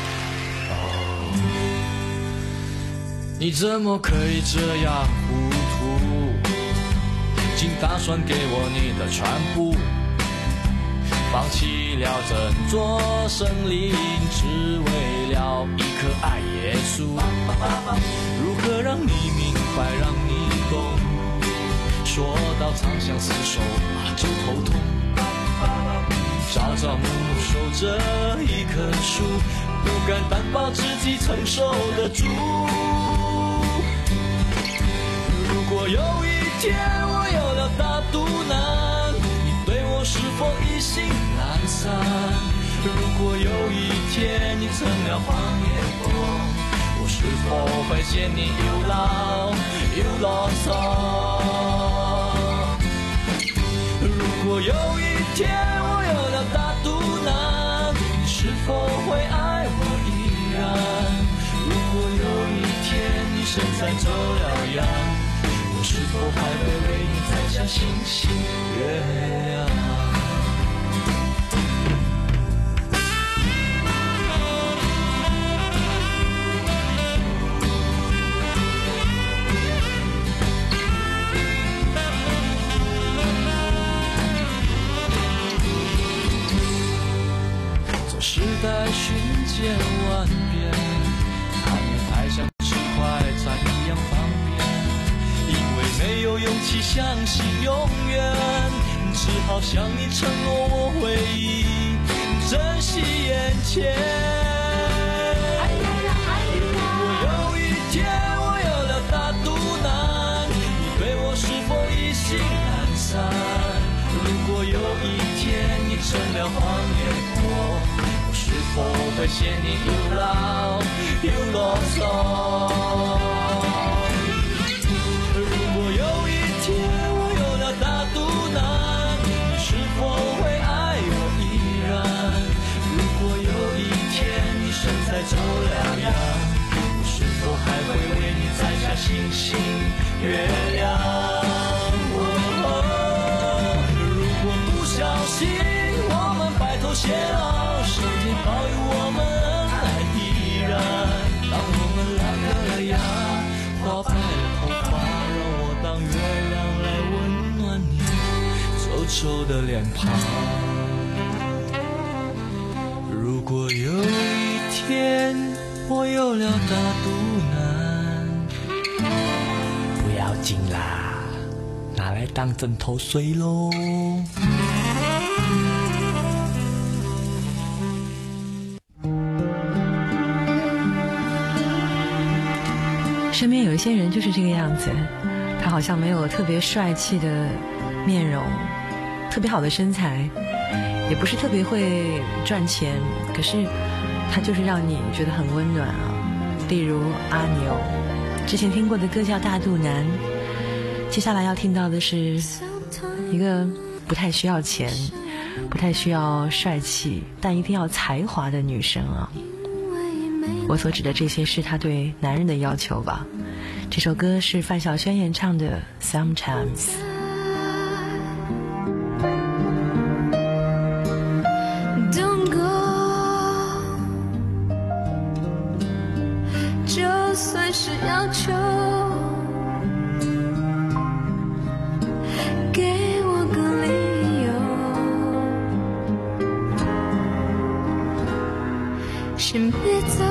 你怎么可以这样糊涂？竟打算给我你的全部，放弃了整座森林，只为了一颗爱耶稣。如何让你明白，让你懂？说到长相厮守就头痛。朝朝暮暮守着一棵树，不敢担保自己承受得住。如果有一天我有了大肚腩，你对我是否意兴阑珊？如果有一天你成了黄叶婆，我是否会嫌你又老又啰嗦？如果有一天我有了大肚腩，你是否会爱我依然？如果有一天你身材走了样，我是否还会为你摘下星星月亮？ 瞬间万变，海面太像石块才一样方便，因为没有勇气相信永远，只好向你承诺我会珍惜眼前。如果有一天我有了大肚腩，你对我是否意兴阑珊？如果有一天你成了荒野果，我是否会嫌你又老又啰嗦？如果有一天我有了大肚腩，你是否会爱我依然？如果有一天你身材走了样，我是否还会为你摘下星星月亮？小心我们白头偕老，上天保佑我们恩爱依然。当我们老了呀，花白了头发，让我当月亮来温暖你皱皱的脸庞。如果有一天我有了大肚腩，不要紧啦，拿来当枕头睡咯。 身边有一些人就是这个样子，他好像没有特别帅气的面容，特别好的身材，也不是特别会赚钱，可是他就是让你觉得很温暖啊。例如阿牛，之前听过的歌叫《大肚腩》，接下来要听到的是一个不太需要钱，不太需要帅气，但一定要才华的女生啊。我所指的这些是她对男人的要求吧。这首歌是范晓萱演唱的 Sometimes。 Don't go， 就算是要求，给我个理由，先别走。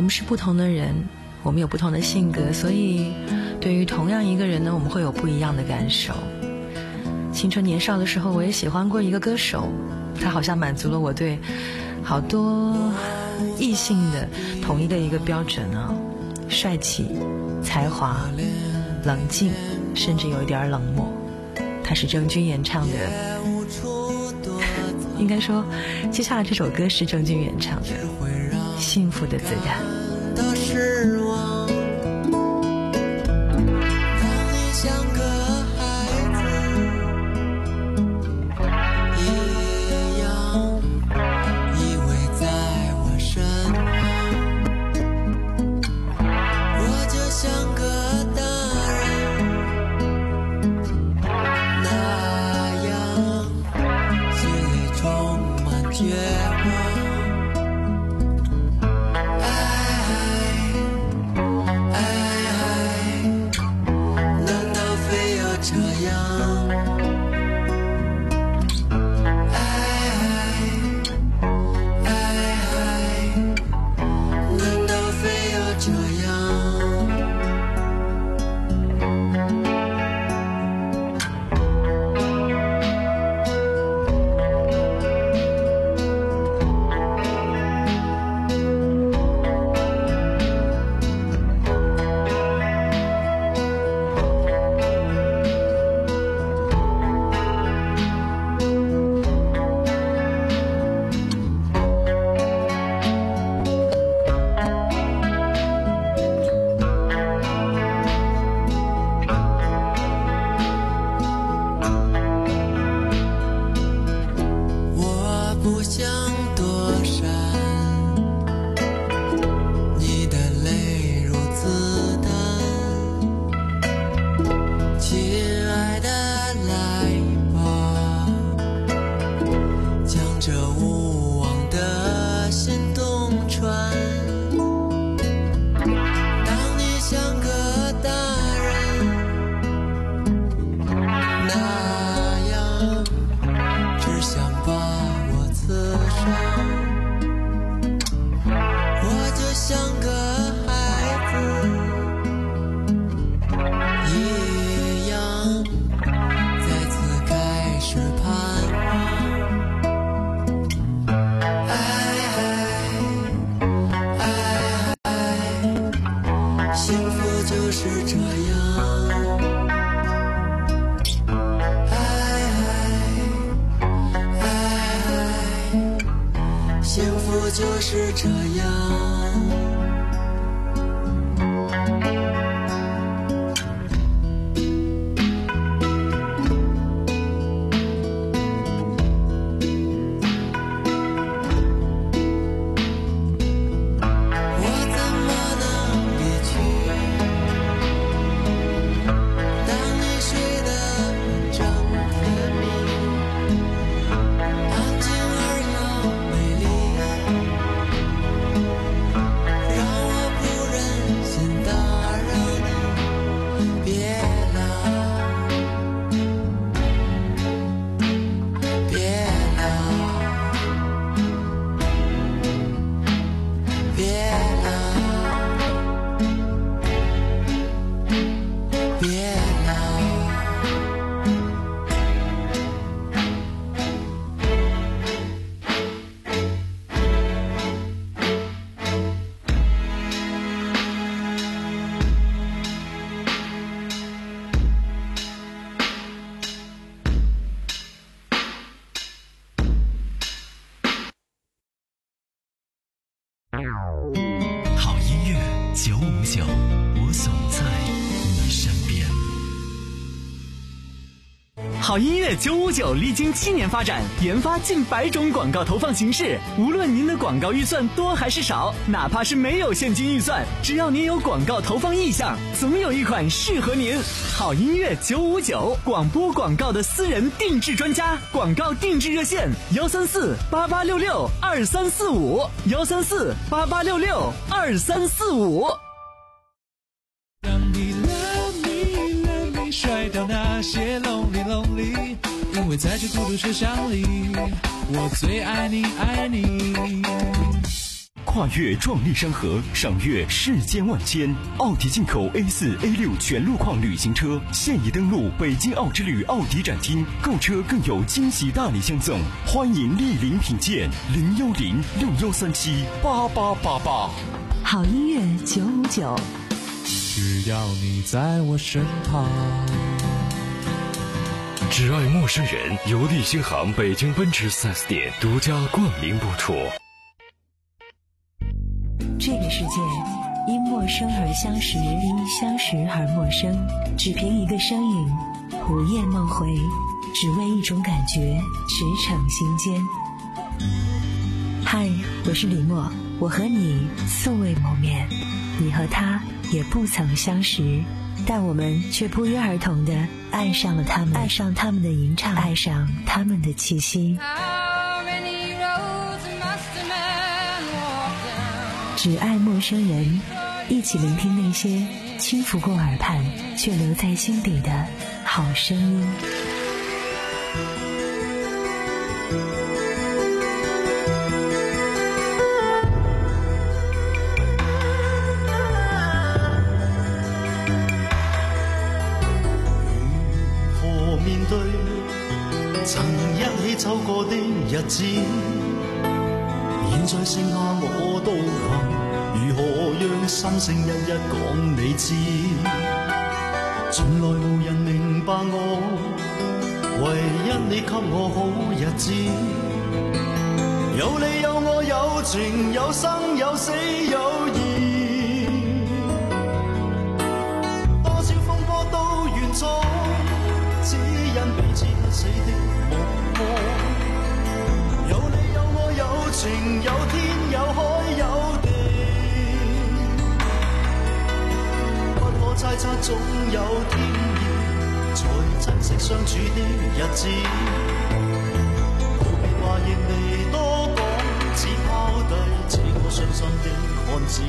们是不同的人，我们有不同的性格，所以对于同样一个人呢，我们会有不一样的感受。青春年少的时候，我也喜欢过一个歌手，他好像满足了我对好多异性的统一的一个标准啊，帅气、才华、冷静，甚至有一点冷漠。他是郑钧演唱的，应该说接下来这首歌是郑钧演唱的《幸福的子弹》。 的失望，当你像个孩子一样依偎在我身旁，我就像个大人那样，心里充满绝望。就是这样。 好音乐九五九，我总在你身边。 好音乐九五九历经七年发展，研发近百种广告投放形式。无论您的广告预算多还是少，哪怕是没有现金预算，只要您有广告投放意向，总有一款适合您。好音乐九五九，广播广告的私人定制专家，广告定制热线幺三四八八六六二三四五幺三四八八六六二三四五。 让你 love me love me 甩掉那些 lonely lonely， 因为在这孤独车厢里，我最爱你爱你。 跨越壮丽山河，赏阅世间万千。奥迪进口 A 四 A 六全路况旅行车现已登陆北京奥之旅奥迪展厅，购车更有惊喜大礼相赠，欢迎莅临品鉴。零幺零六幺三七八八八八。 好音乐九五九， 只要你在我身旁。 只爱陌生人由利星行北京奔驰 四 S 店独家冠名播出。 这个世界因陌生而相识，因相识而陌生，只凭一个身影，午夜梦回，只为一种感觉，驰骋心间。嗨，我是李默，我和你素未谋面，你和他也不曾相识，但我们却不约而同地爱上了他们，爱上他们的吟唱，爱上他们的气息。只爱陌生人，一起聆听那些轻拂过耳畔却留在心底的好声音。 如何面對曾一起走過的日子，現在剩下我獨行，如何讓心聲一一講你知？從來無人明白我，唯一你給我好日子。有你有我有情有生有死有義，多少風波都願闖，只因彼此不死的目光。有你有我有情有天有海有地，不可猜測總有天意，才珍惜相處的日子。告別話亦未多講，只拋低這個傷心的漢子。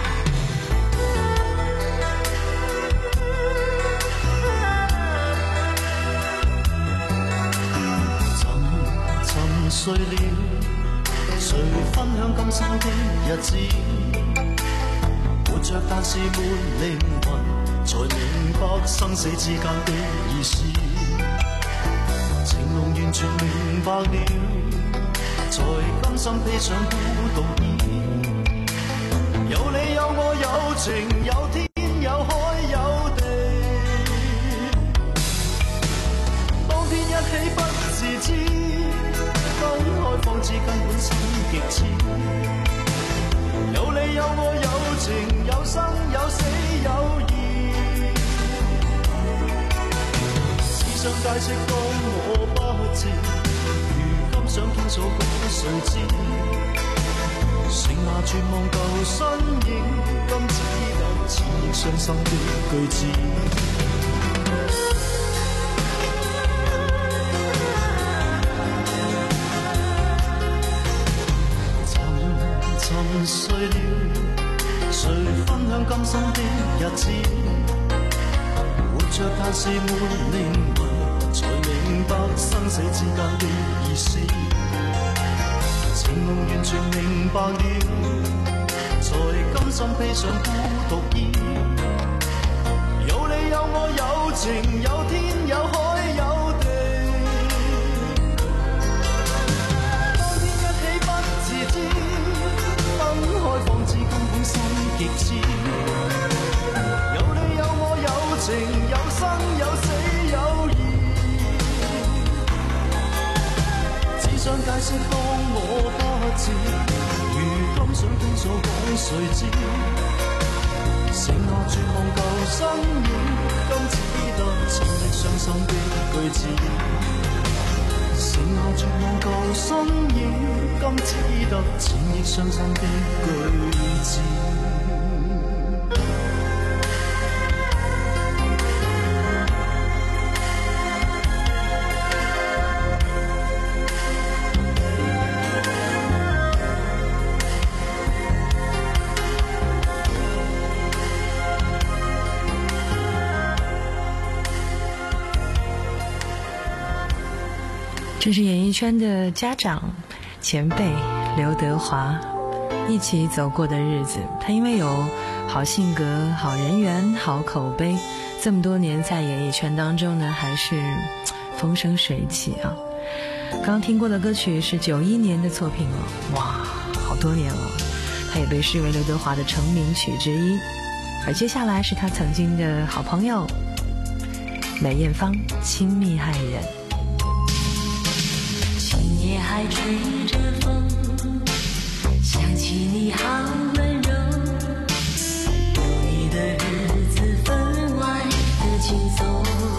沉睡了，誰分享今生的日子？活着但是沒靈魂，才明白生死之間的意思。情濃完全明白了，才甘心披上孤獨衣。有你有我有情有天有海有地，當天一起不自知，分開方知根本心極痴。有你有我有情有生有死有義，只想解釋當我不知，如今想傾訴講誰知？剩下絕望舊身影，今只得千億傷心的句子。沉睡了，誰分享今生的日子？活着但是沒靈魂，才明白生死之間的意思。情濃完全明白了，才甘心披上孤獨衣。有你有我有情有天有海有地，當天一起不自知，分開方知根本心極痴。有你有我有情有生有死有義，只想解釋當我不知，如今想傾訴講誰知？剩下絕望舊身影，今只得千億傷心的句子。剩下絕望舊身影，今只得千億傷心的句子。 这是演艺圈的家长前辈刘德华， 一起走过的日子。他因为有好性格、好人缘、好口碑，这么多年在演艺圈当中呢，还是风生水起啊。刚听过的歌曲是九一年的作品了，哇，好多年了。它也被视为刘德华的成名曲之一。而接下来是他曾经的好朋友梅艳芳，亲密爱人。 今夜还吹着风，想起你好温柔，有你的日子分外的轻松，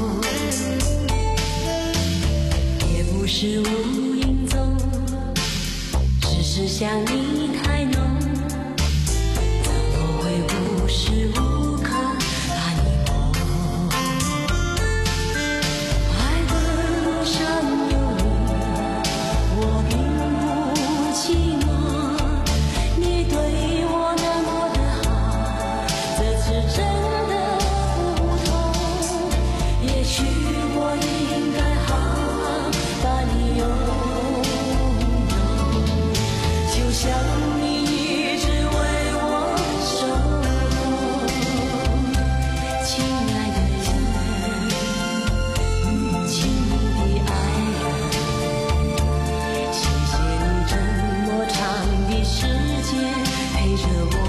也不是无影踪，只是想你太浓，怎么会无时无刻把你梦？爱的路上有你，我并不寂寞，你对我那么的好，这次真的不同，也许我应该好好把你拥有，就像你一直为我守候，亲爱的人，亲密的爱人，谢谢你这么长的时间陪着我，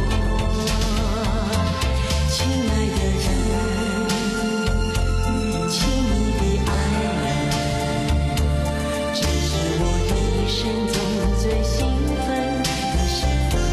亲爱的人，亲密的爱人，这是我一生中最兴奋的时分。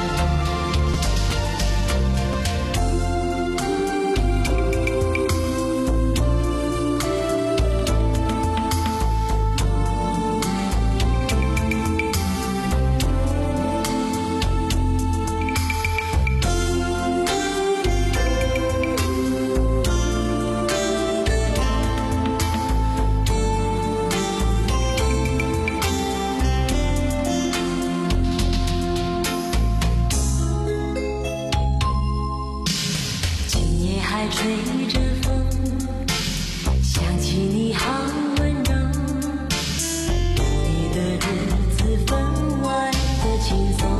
今夜还吹着风，想起你好温柔，有你的日子分外的轻松，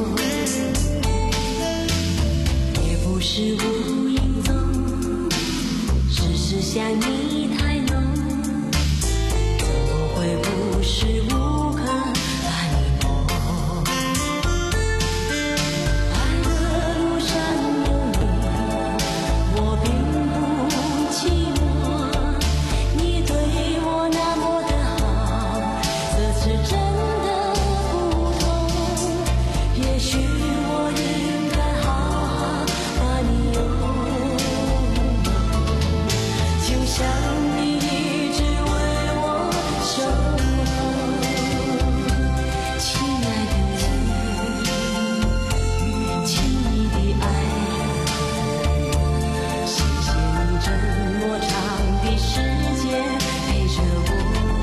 也不是无影踪，只是想你太浓，怎么会无时无刻把你梦？爱的路上有你，我并不寂寞，你对我那么的好，这次真的不同，也许我应该好好把你拥有，就像你一直为我守候，亲爱的人，亲密的爱人，谢谢你这么长的时间陪着我，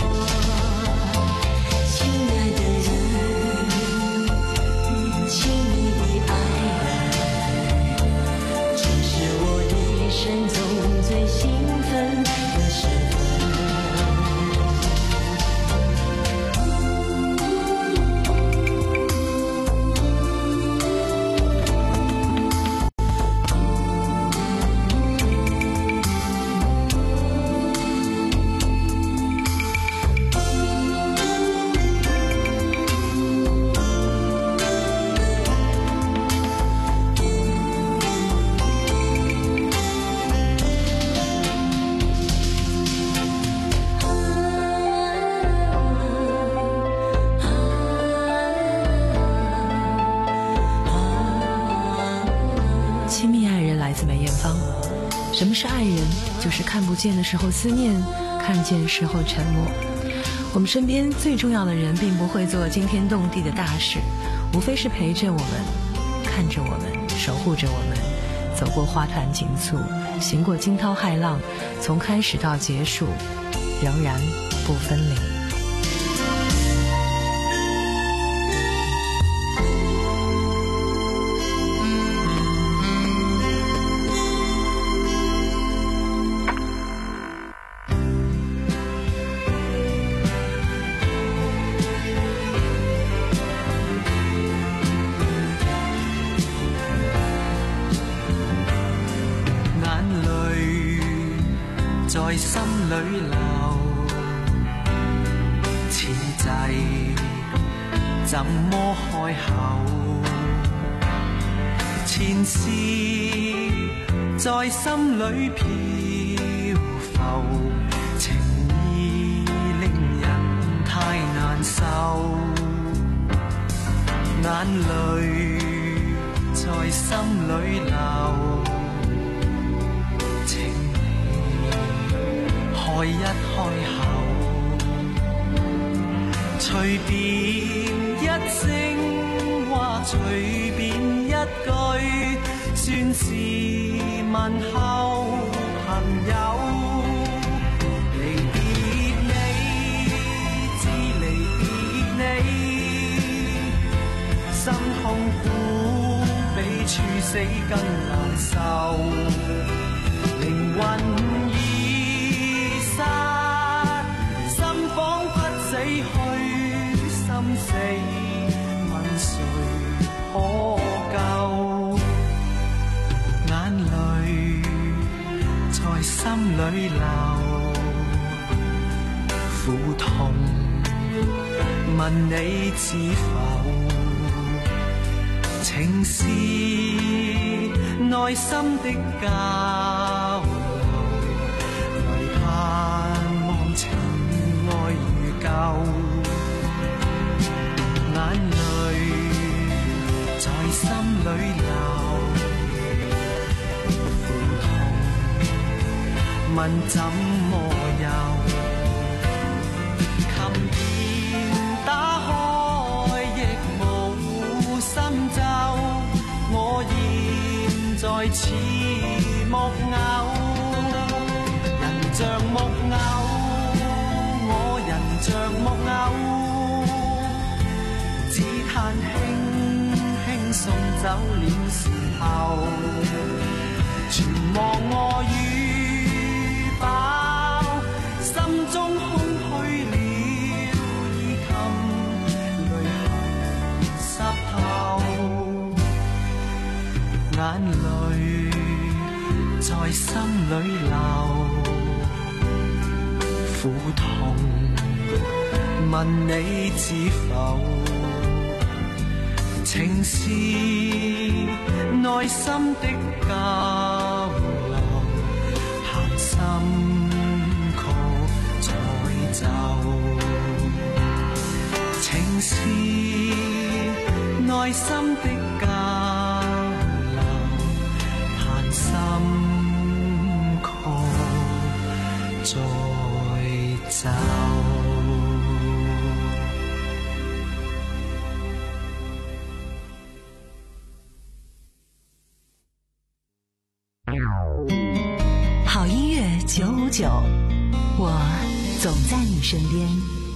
亲爱的人，亲密的爱人，这是我一生中最兴奋的时分。 亲密爱人来自梅艳芳。什么是爱人？就是看不见的时候思念，看见时候沉默。我们身边最重要的人并不会做惊天动地的大事，无非是陪着我们，看着我们，守护着我们，走过花团锦簇，行过惊涛骇浪，从开始到结束仍然不分离。 在心裏留，此際怎麼開口？前事在心裏漂浮，情意令人太難受，眼淚在心裏流，情意開一開口，隨便一聲話，隨便一句，算是問候朋友。離別你，知離別你，心痛苦比處死更難受，靈魂已散，心彷彿死去，心死問誰可救？眼淚在心裏流，苦痛問你知否？情是內心的交流，唯盼望情愛如舊，眼淚在心裏流，苦痛問怎麼有？琴鍵打開亦無心奏，我現在似木偶，人像木偶，我人像木偶，只嘆輕輕送走了時候，全忘我與飽，心中空虛了，已禁淚痕濕透，眼淚在心裏流，苦痛問你知否？情是內心的交流，行心曲再奏，情是內心的交流，行心曲再奏。 好音乐九五九，我总在你身边。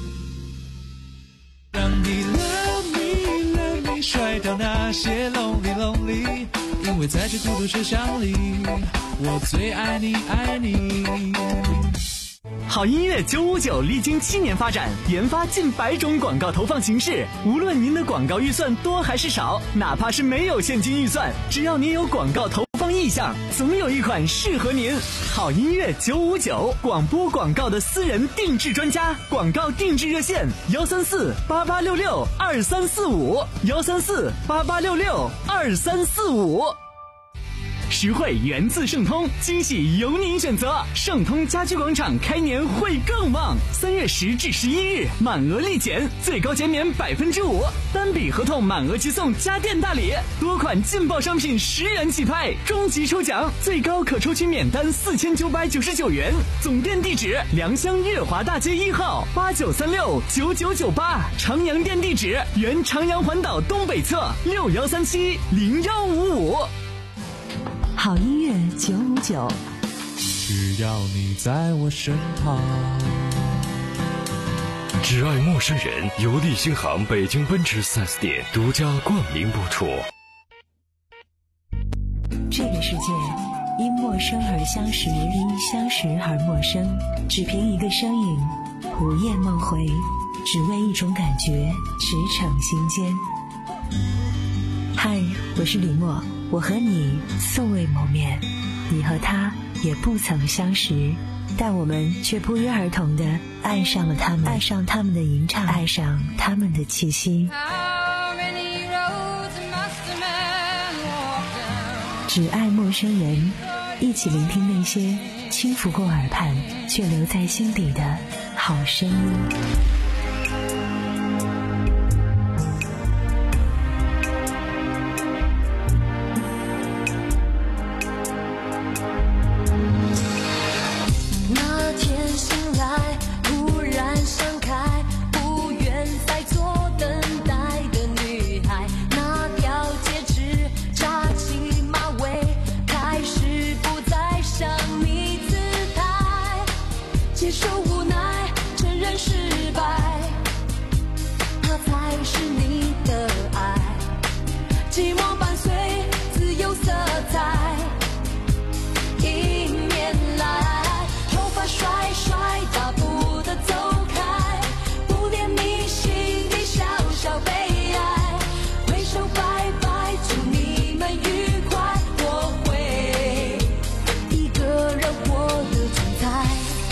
让你 love me love me 甩掉那些 lonely lonely， 因为在这孤独车厢里，我最爱你爱你。 好音乐九五九历经七年发展，研发近百种广告投放形式。无论您的广告预算多还是少，哪怕是没有现金预算，只要您有广告投放意向，总有一款适合您。好音乐九五九，广播广告的私人定制专家，广告定制热线：幺三四八八六六二三四五，幺三四八八六六二三四五。实惠源自盛通，惊喜由您选择。盛通家居广场开年会更旺，三月十至十一日满额立减，最高减免百分之五，单笔合同满额即送家电大礼，多款劲爆商品十元起拍，终极抽奖最高可抽取免单四千九百九十九元。总店地址：良乡月华大街一号八九三六九九九八，长阳店地址：原长阳环岛东北侧六幺三七零幺五五。 好音乐九五九， 只要你在我身旁。 只爱陌生人由立新行北京奔驰 四 S 店独家冠名播出。 这个世界因陌生而相识，因相识而陌生，只凭一个身影，午夜梦回，只为一种感觉，驰骋心间。嗨，我是李默，我和你素未谋面，你和他也不曾相识， 但我们却不约而同地爱上了他们，爱上他们的吟唱，爱上他们的气息。只爱陌生人，一起聆听那些轻拂过耳畔却留在心底的好声音。 那天醒来，突然想开，不愿再做等待的女孩。那条戒指扎起马尾，开始不再像你姿态。接受无奈，承认失败，它才是你的爱。寂寞伴随自由色彩，迎面来，头发甩甩，大步的走开，不念你心里小小悲哀，挥手拜拜，祝你们愉快，我会一个人活得精彩。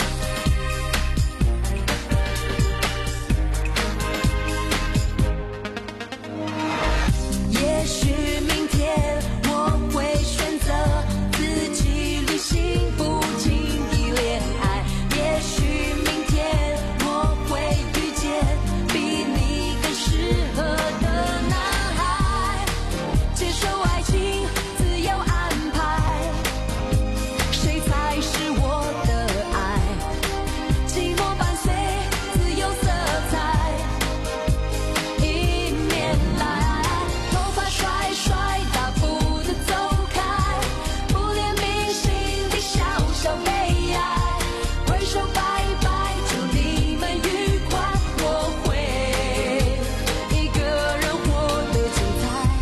也许明天我会选择自己旅行，不经意恋爱。也许明天我会遇见比你更适合的男孩。接受爱情，自由安排，谁才是我的爱？寂寞伴随自由色彩，迎面来，头发甩甩，大步的走开，不怜悯心里小小悲哀，挥手拜拜，祝你们愉快，我会一个人活得精彩。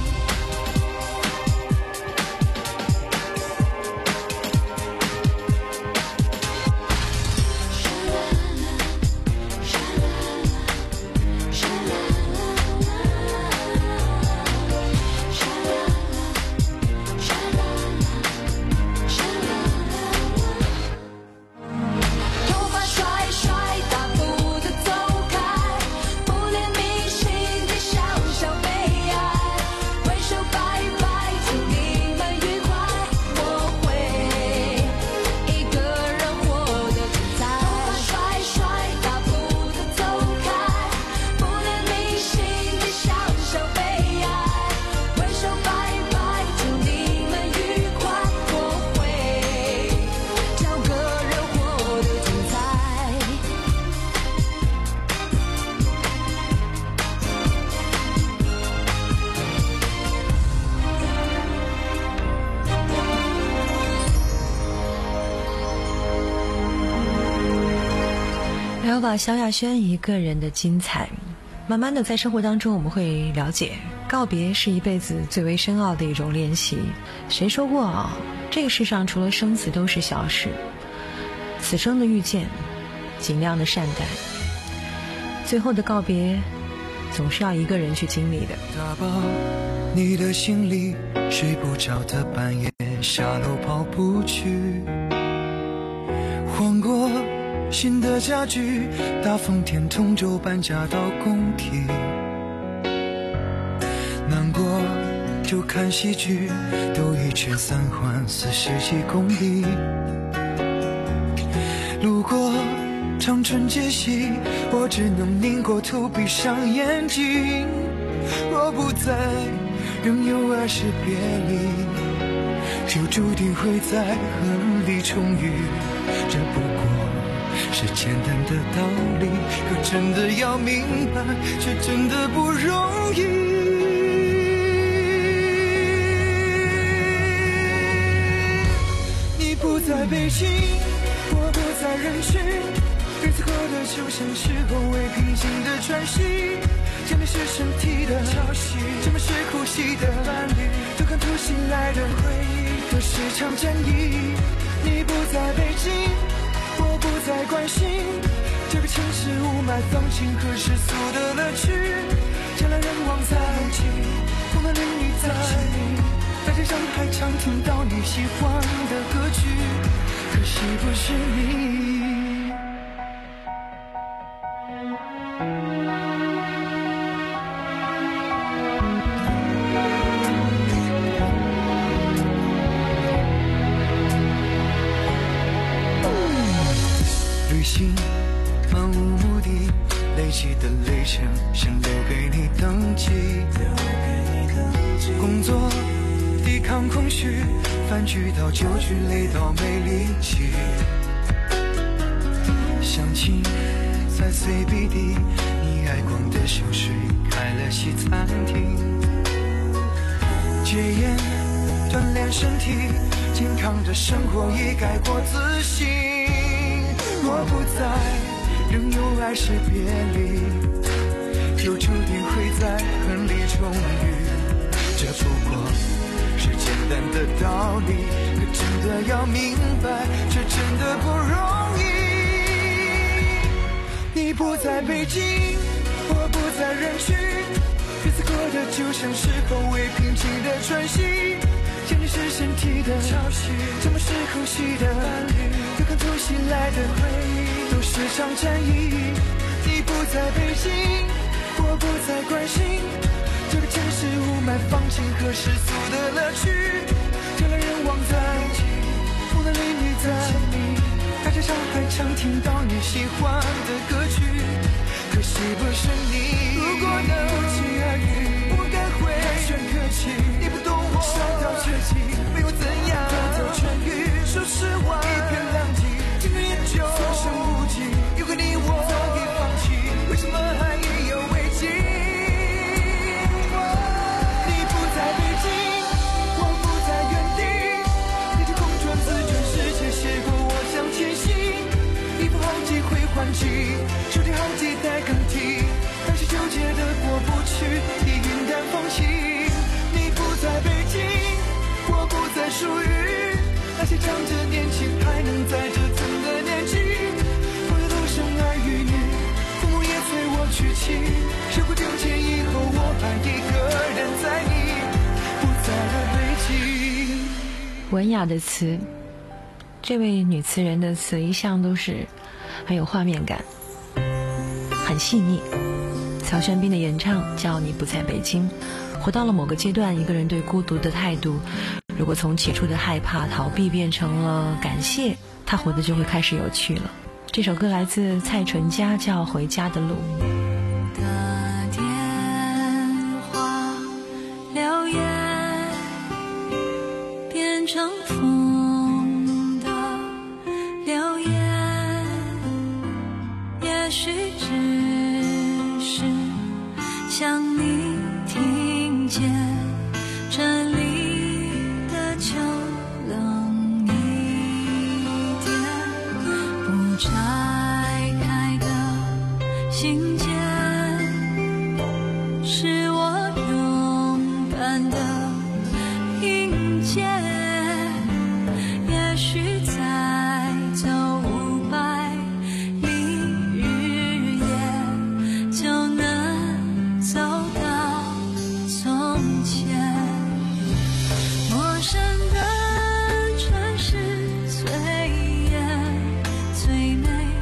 头发甩甩，大步的走开，不怜悯心里小小悲哀，挥手拜拜，祝你们愉快，我会一个人活得精彩。头发甩甩，大步的走开，不怜悯心里小小悲哀，挥手拜拜，祝你们愉快，我会找个人活得精彩。 聊吧，萧亚轩一个人的精彩。慢慢的在生活当中我们会了解，告别是一辈子最为深奥的一种练习。谁说过啊，这个世上除了生死都是小事，此生的遇见尽量的善待，最后的告别总是要一个人去经历的。 打包你的行李，睡不着的半夜下楼跑步去，换过新的家具，大风天同舟搬家到工体，难过就看戏剧，兜一圈三环四十几公里，路过长春街西，我只能拧过头闭上眼睛。若不再仍有爱是别离，就注定会在恨里重遇。这不过是简单的道理，可真的要明白，却真的不容易。你不在北京，我不在人群，日子过得就像是后未平静的喘息，前面是身体的潮汐，前面是呼吸的伴侣，都看突袭来的回忆，都是场战役。你不在北京，我不再关心这个城市雾霾、放晴和世俗的乐趣，人来人往在一起，风的淋雨在在街上还常听到你喜欢的歌曲，可惜不是你。 心漫无目的累积的累程，想留给你登记。工作抵抗空虚，饭局到酒局累到没力气。相亲在 C B D， 你爱逛的秀水开了西餐厅。戒烟锻炼身体，健康的生活已改过自新。若不在，仍有爱是别离，就注定会在恨里重遇。这不过是简单的道理，可真的要明白，这真的不容易。你不在北京，我不在人群，日子过得就像是后未平静的喘息。想你是身体的潮汐，怎么是呼吸的伴侣？有看突袭来的回忆，都是场战役。你不在北京，我不再关心这个城市雾霾、放晴和世俗的乐趣。人来人往在一起，风的淋雨在你，大街上还常听到你喜欢的歌曲。可惜不是你，如果能不期而遇，我该会寒暄客气。你不懂我，伤到绝迹，没有怎样得到痊愈。说实话，一片狼藉，情人也就所剩无几。有个你我早已放弃，为什么还意犹未尽？你不在北京，我不在原地，你的空转自转世界写过我向前行。一副好几回还击，手提好几代更替，但是纠结的过不去，你云淡风轻。你不在北京，我不再属于那些仗着年轻还能在这层的年纪。朋友都生儿育女，父母也催我娶妻。生活境迁以后，我还一个人在你不在的北京。 文雅的词，这位女词人的词一向都是很有画面感，很细腻。曹轩宾的演唱叫《你不在北京》，活到了某个阶段，一个人对孤独的态度，如果从起初的害怕逃避变成了感谢，他活得就会开始有趣了。这首歌来自蔡淳佳，叫《回家的路》。 的电话留言变成风的流言，也许只是想你听见这里的秋冷一点，不拆开的信件是我勇敢的迎接，也许再走五百里日夜就能走到从前。陌生的城市最艳最美，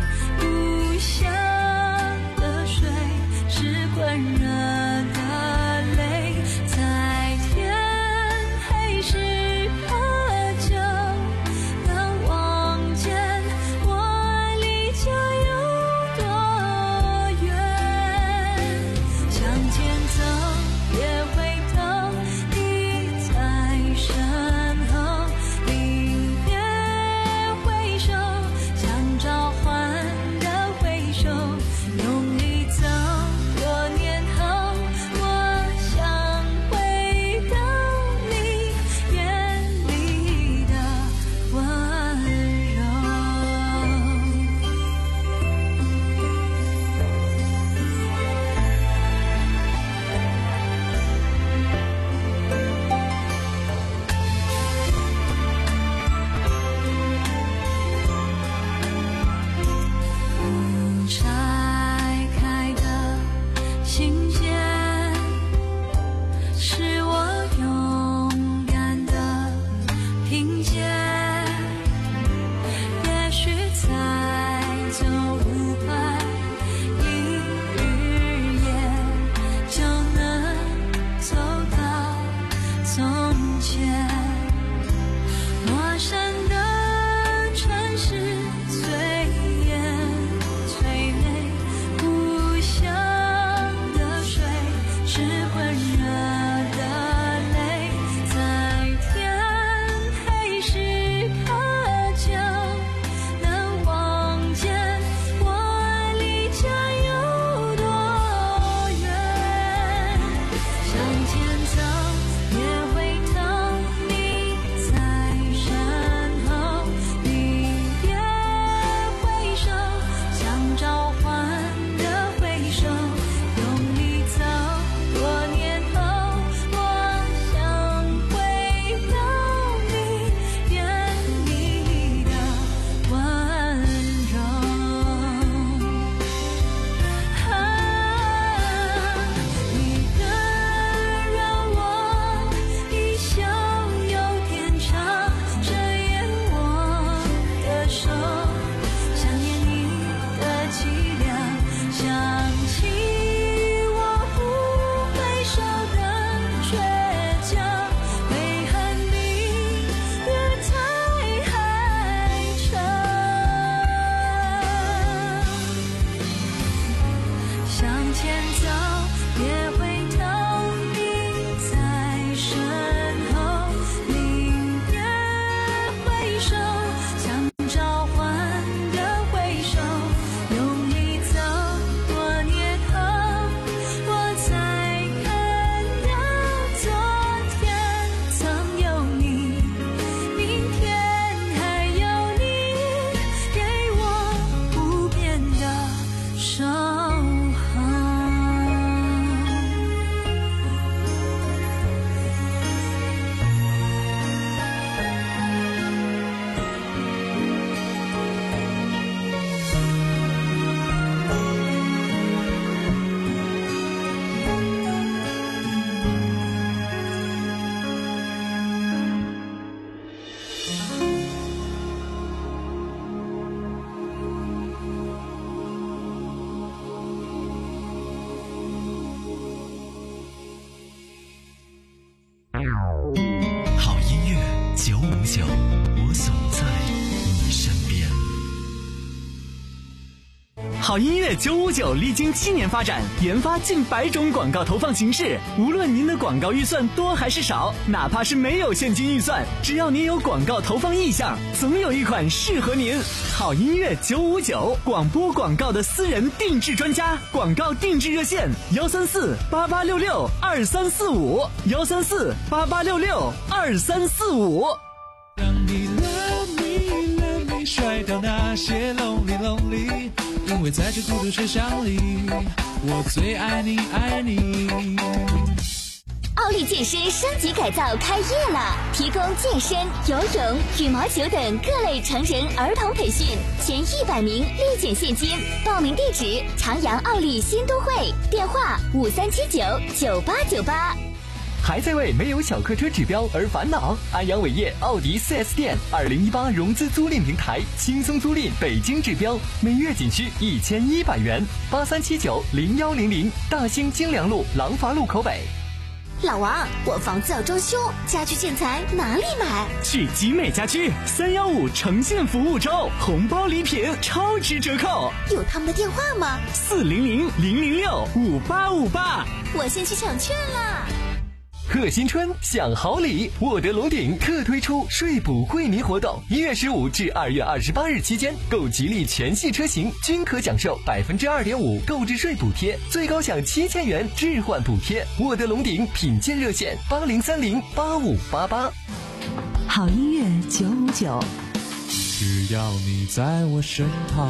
好音乐九五九历经七年发展，研发近百种广告投放形式。无论您的广告预算多还是少，哪怕是没有现金预算，只要您有广告投放意向，总有一款适合您。好音乐九五九，广播广告的私人定制专家，广告定制热线：幺三四八八六六二三四五，幺三四八八六六二三四五。 让你 love me love me 甩掉那些 lonely lonely， 因为在这孤独车厢里，我最爱你爱你。 奥利健身升级改造开业了，提供健身、游泳、羽毛球等各类成人儿童培训，前一百名立减现金。报名地址：长阳奥利新都会，电话五三七九九八九八。 还在为没有小客车指标而烦恼？安阳伟业奥迪 四 S 店二零一八融资租赁平台，轻松租赁北京指标，每月仅需一千一百元。八三七九零幺零零，大兴京良路廊坊路口北。 老王，我房子要装修，家具建材哪里买？ 去集美家居三幺五呈现服务周，红包礼品超值折扣。 有他们的电话吗？ 四零零零零六五八五八。 我先去抢券了。 贺新春享好礼，沃德龙鼎特推出税补惠民活动，一月十五至二月二十八日期间，购吉利全系车型均可享受百分之二点五购置税补贴，最高享七千元置换补贴。沃德龙鼎品鉴热线：八零三零八五八八。 好音乐九五九， 只要你在我身旁。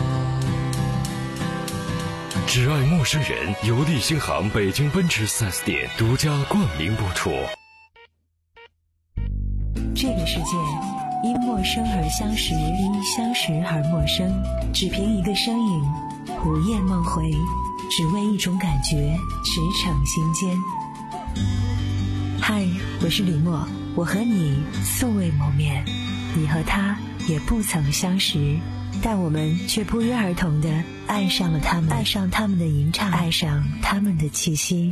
只爱陌生人，由利星行北京奔驰 四 S 店独家冠名播出。 这个世界因陌生而相识，因相识而陌生，只凭一个身影，午夜梦回，只为一种感觉，驰骋心间。嗨，我是李默，我和你素未谋面，你和他也不曾相识，但我们却不约而同地爱上了他们，爱上他们的吟唱，爱上他们的气息。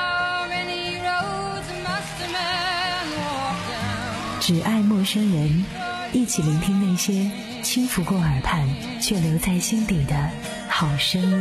只爱陌生人，一起聆听那些轻拂过耳畔却留在心底的好声音。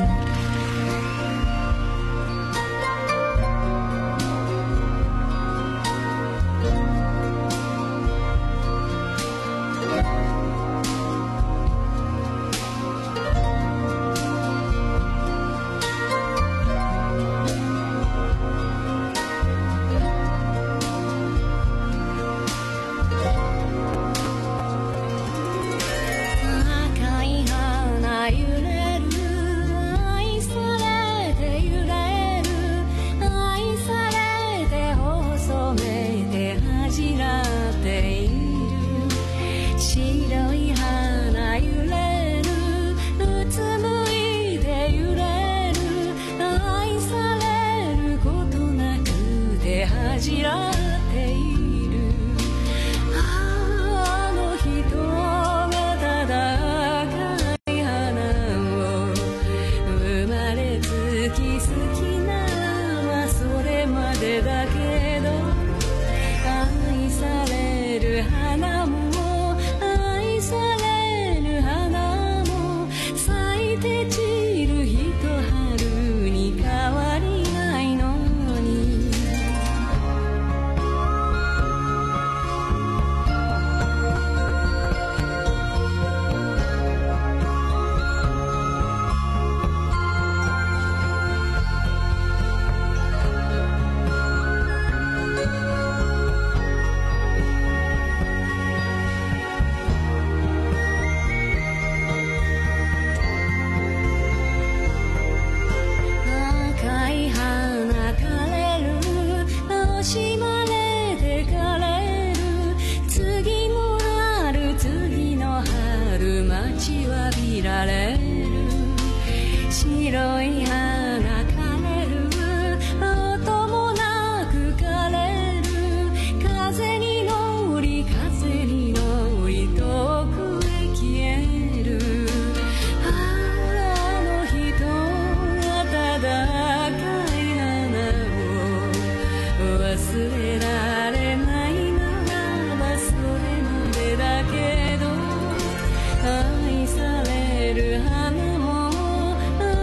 愛される花も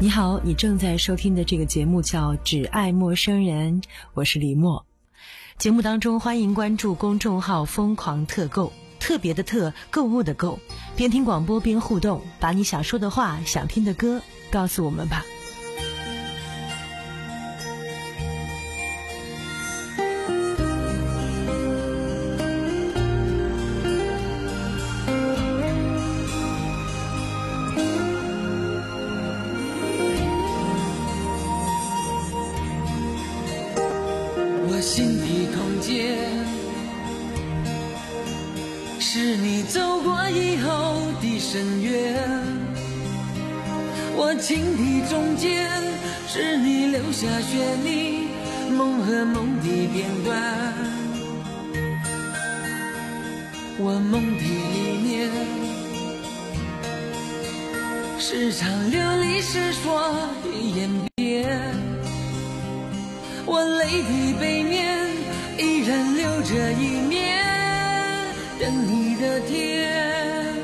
你好，你正在收听的这个节目叫《只爱陌生人》，我是李默。节目当中欢迎关注公众号疯狂特购，特别的特，购物的购，边听广播边互动，把你想说的话、想听的歌告诉我们吧。 我心的空间，是你走过以后的深渊。我情的中间，是你留下旋律，梦和梦的片段。我梦的里面，是场流离失所的演变。我泪的背面，依然留着一面等你的天。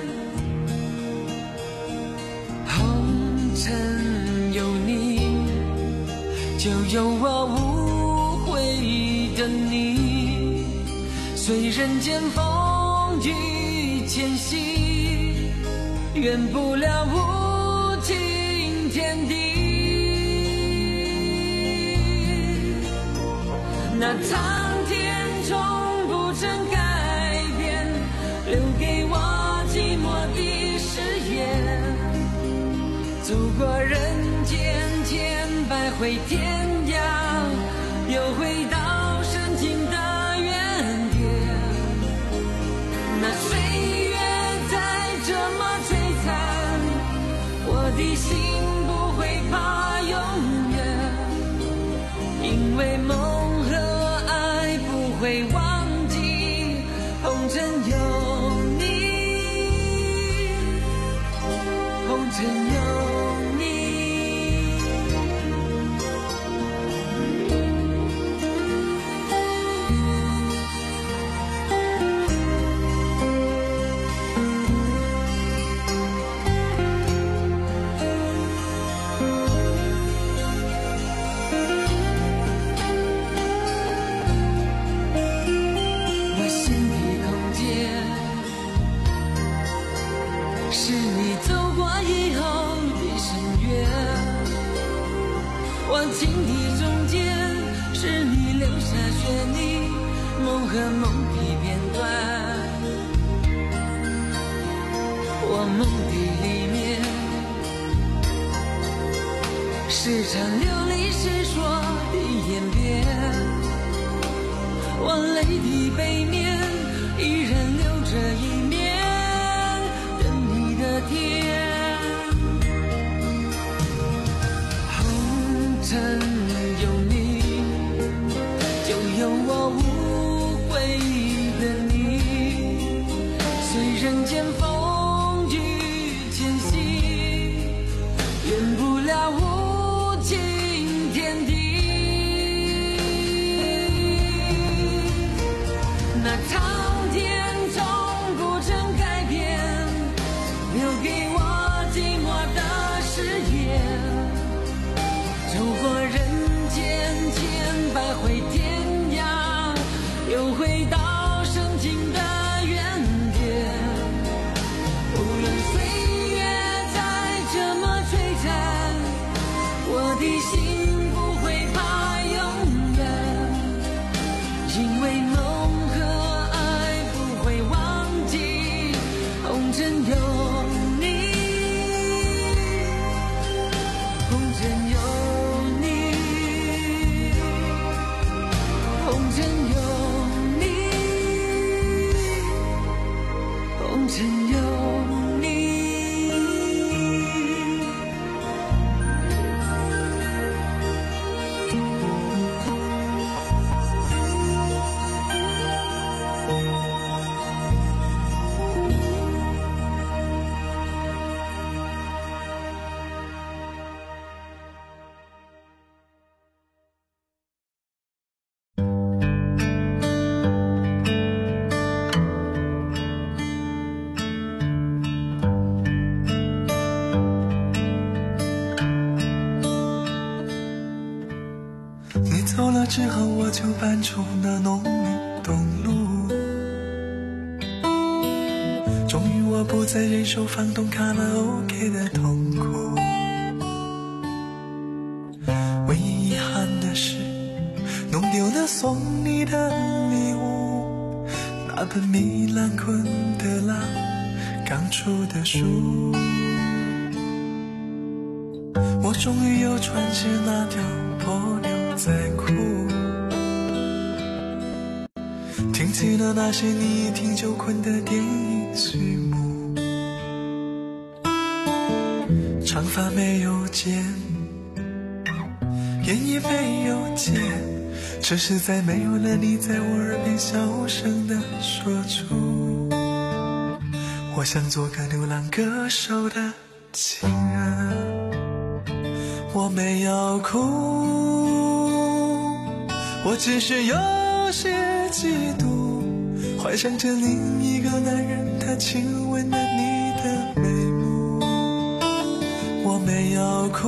红尘有你，就有我无悔的你。随人间风雨迁徙，远不了无情天地。那苍天从不曾改变，留给我寂寞的誓言。走过人间千百回天涯，又回到深情的原点。那岁月再怎么摧残，我的心不会怕永远，因为梦会忘记红尘有你，红尘有你。是你走过以后的深渊，我情的中间，是你留下旋律，梦和梦的片段。我梦的里面，是场流离失所的演变。我泪的背面，依然留着一面天。红尘有你，就有我无悔的你。随人间风雨迁徙，远不了无情天地。那苍天从不曾改变，留给我寂寞的誓言。走过人间千百回天涯，又回到深情的原点。无论岁月再怎么摧残，我的心不会怕永远，因为梦和爱不会忘记红尘有搬出那浓密东路。终于我不再忍受房东卡拉 OK 的痛苦，唯一遗憾的是弄丢了送你的礼物，那本米兰昆德拉刚出的书。我终于又穿起那条破牛仔裤，听起了那些你一听就困的电影序幕。长发没有剪，眼也没有剪，只是在没有了你在我耳边小声地说出，我想做个流浪歌手的情人。我没有哭，我只是有些嫉妒，幻想着另一个男人他亲吻了你的眉目。我没有哭，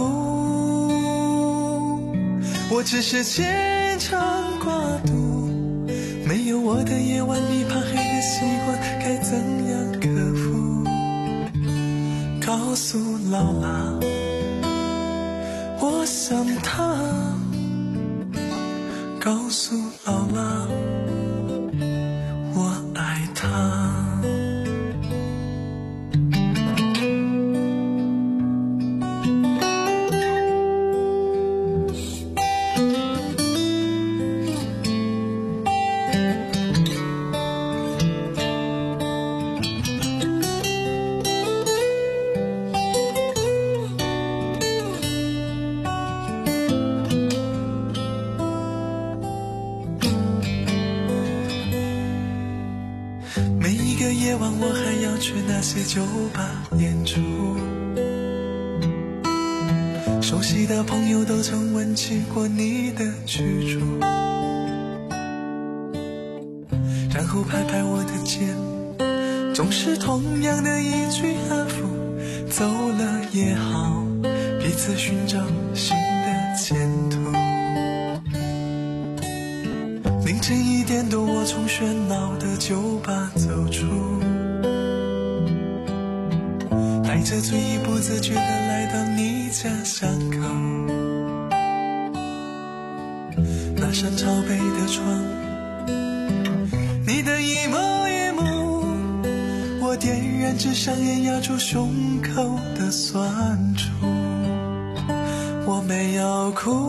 我只是牵肠挂肚，没有我的夜晚你怕黑的习惯该怎样克服。告诉劳拉我想他，告诉劳拉我爱他。夜晚我还要去那些酒吧演出，熟悉的朋友都曾问起过你的去处，然后拍拍我的肩，总是同样的一句安抚，走了也好，彼此寻找新的前途。凌晨一点多我从喧闹的酒吧走出，带着醉意不自觉地来到你家巷口，那扇朝北的窗，你的一幕一幕，我点燃支香烟压住胸口的酸楚。我没有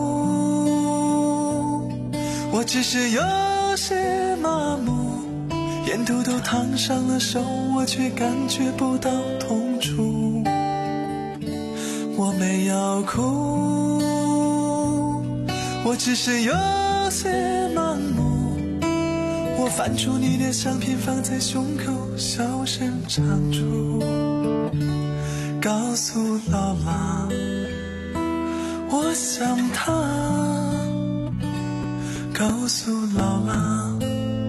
哭，我只是有些麻木，沿途都烫伤了手，我却感觉不到痛楚。我没有哭，我只是有些盲目，我翻出你的相片放在胸口，小声唱出，告诉劳拉我想他，告诉劳拉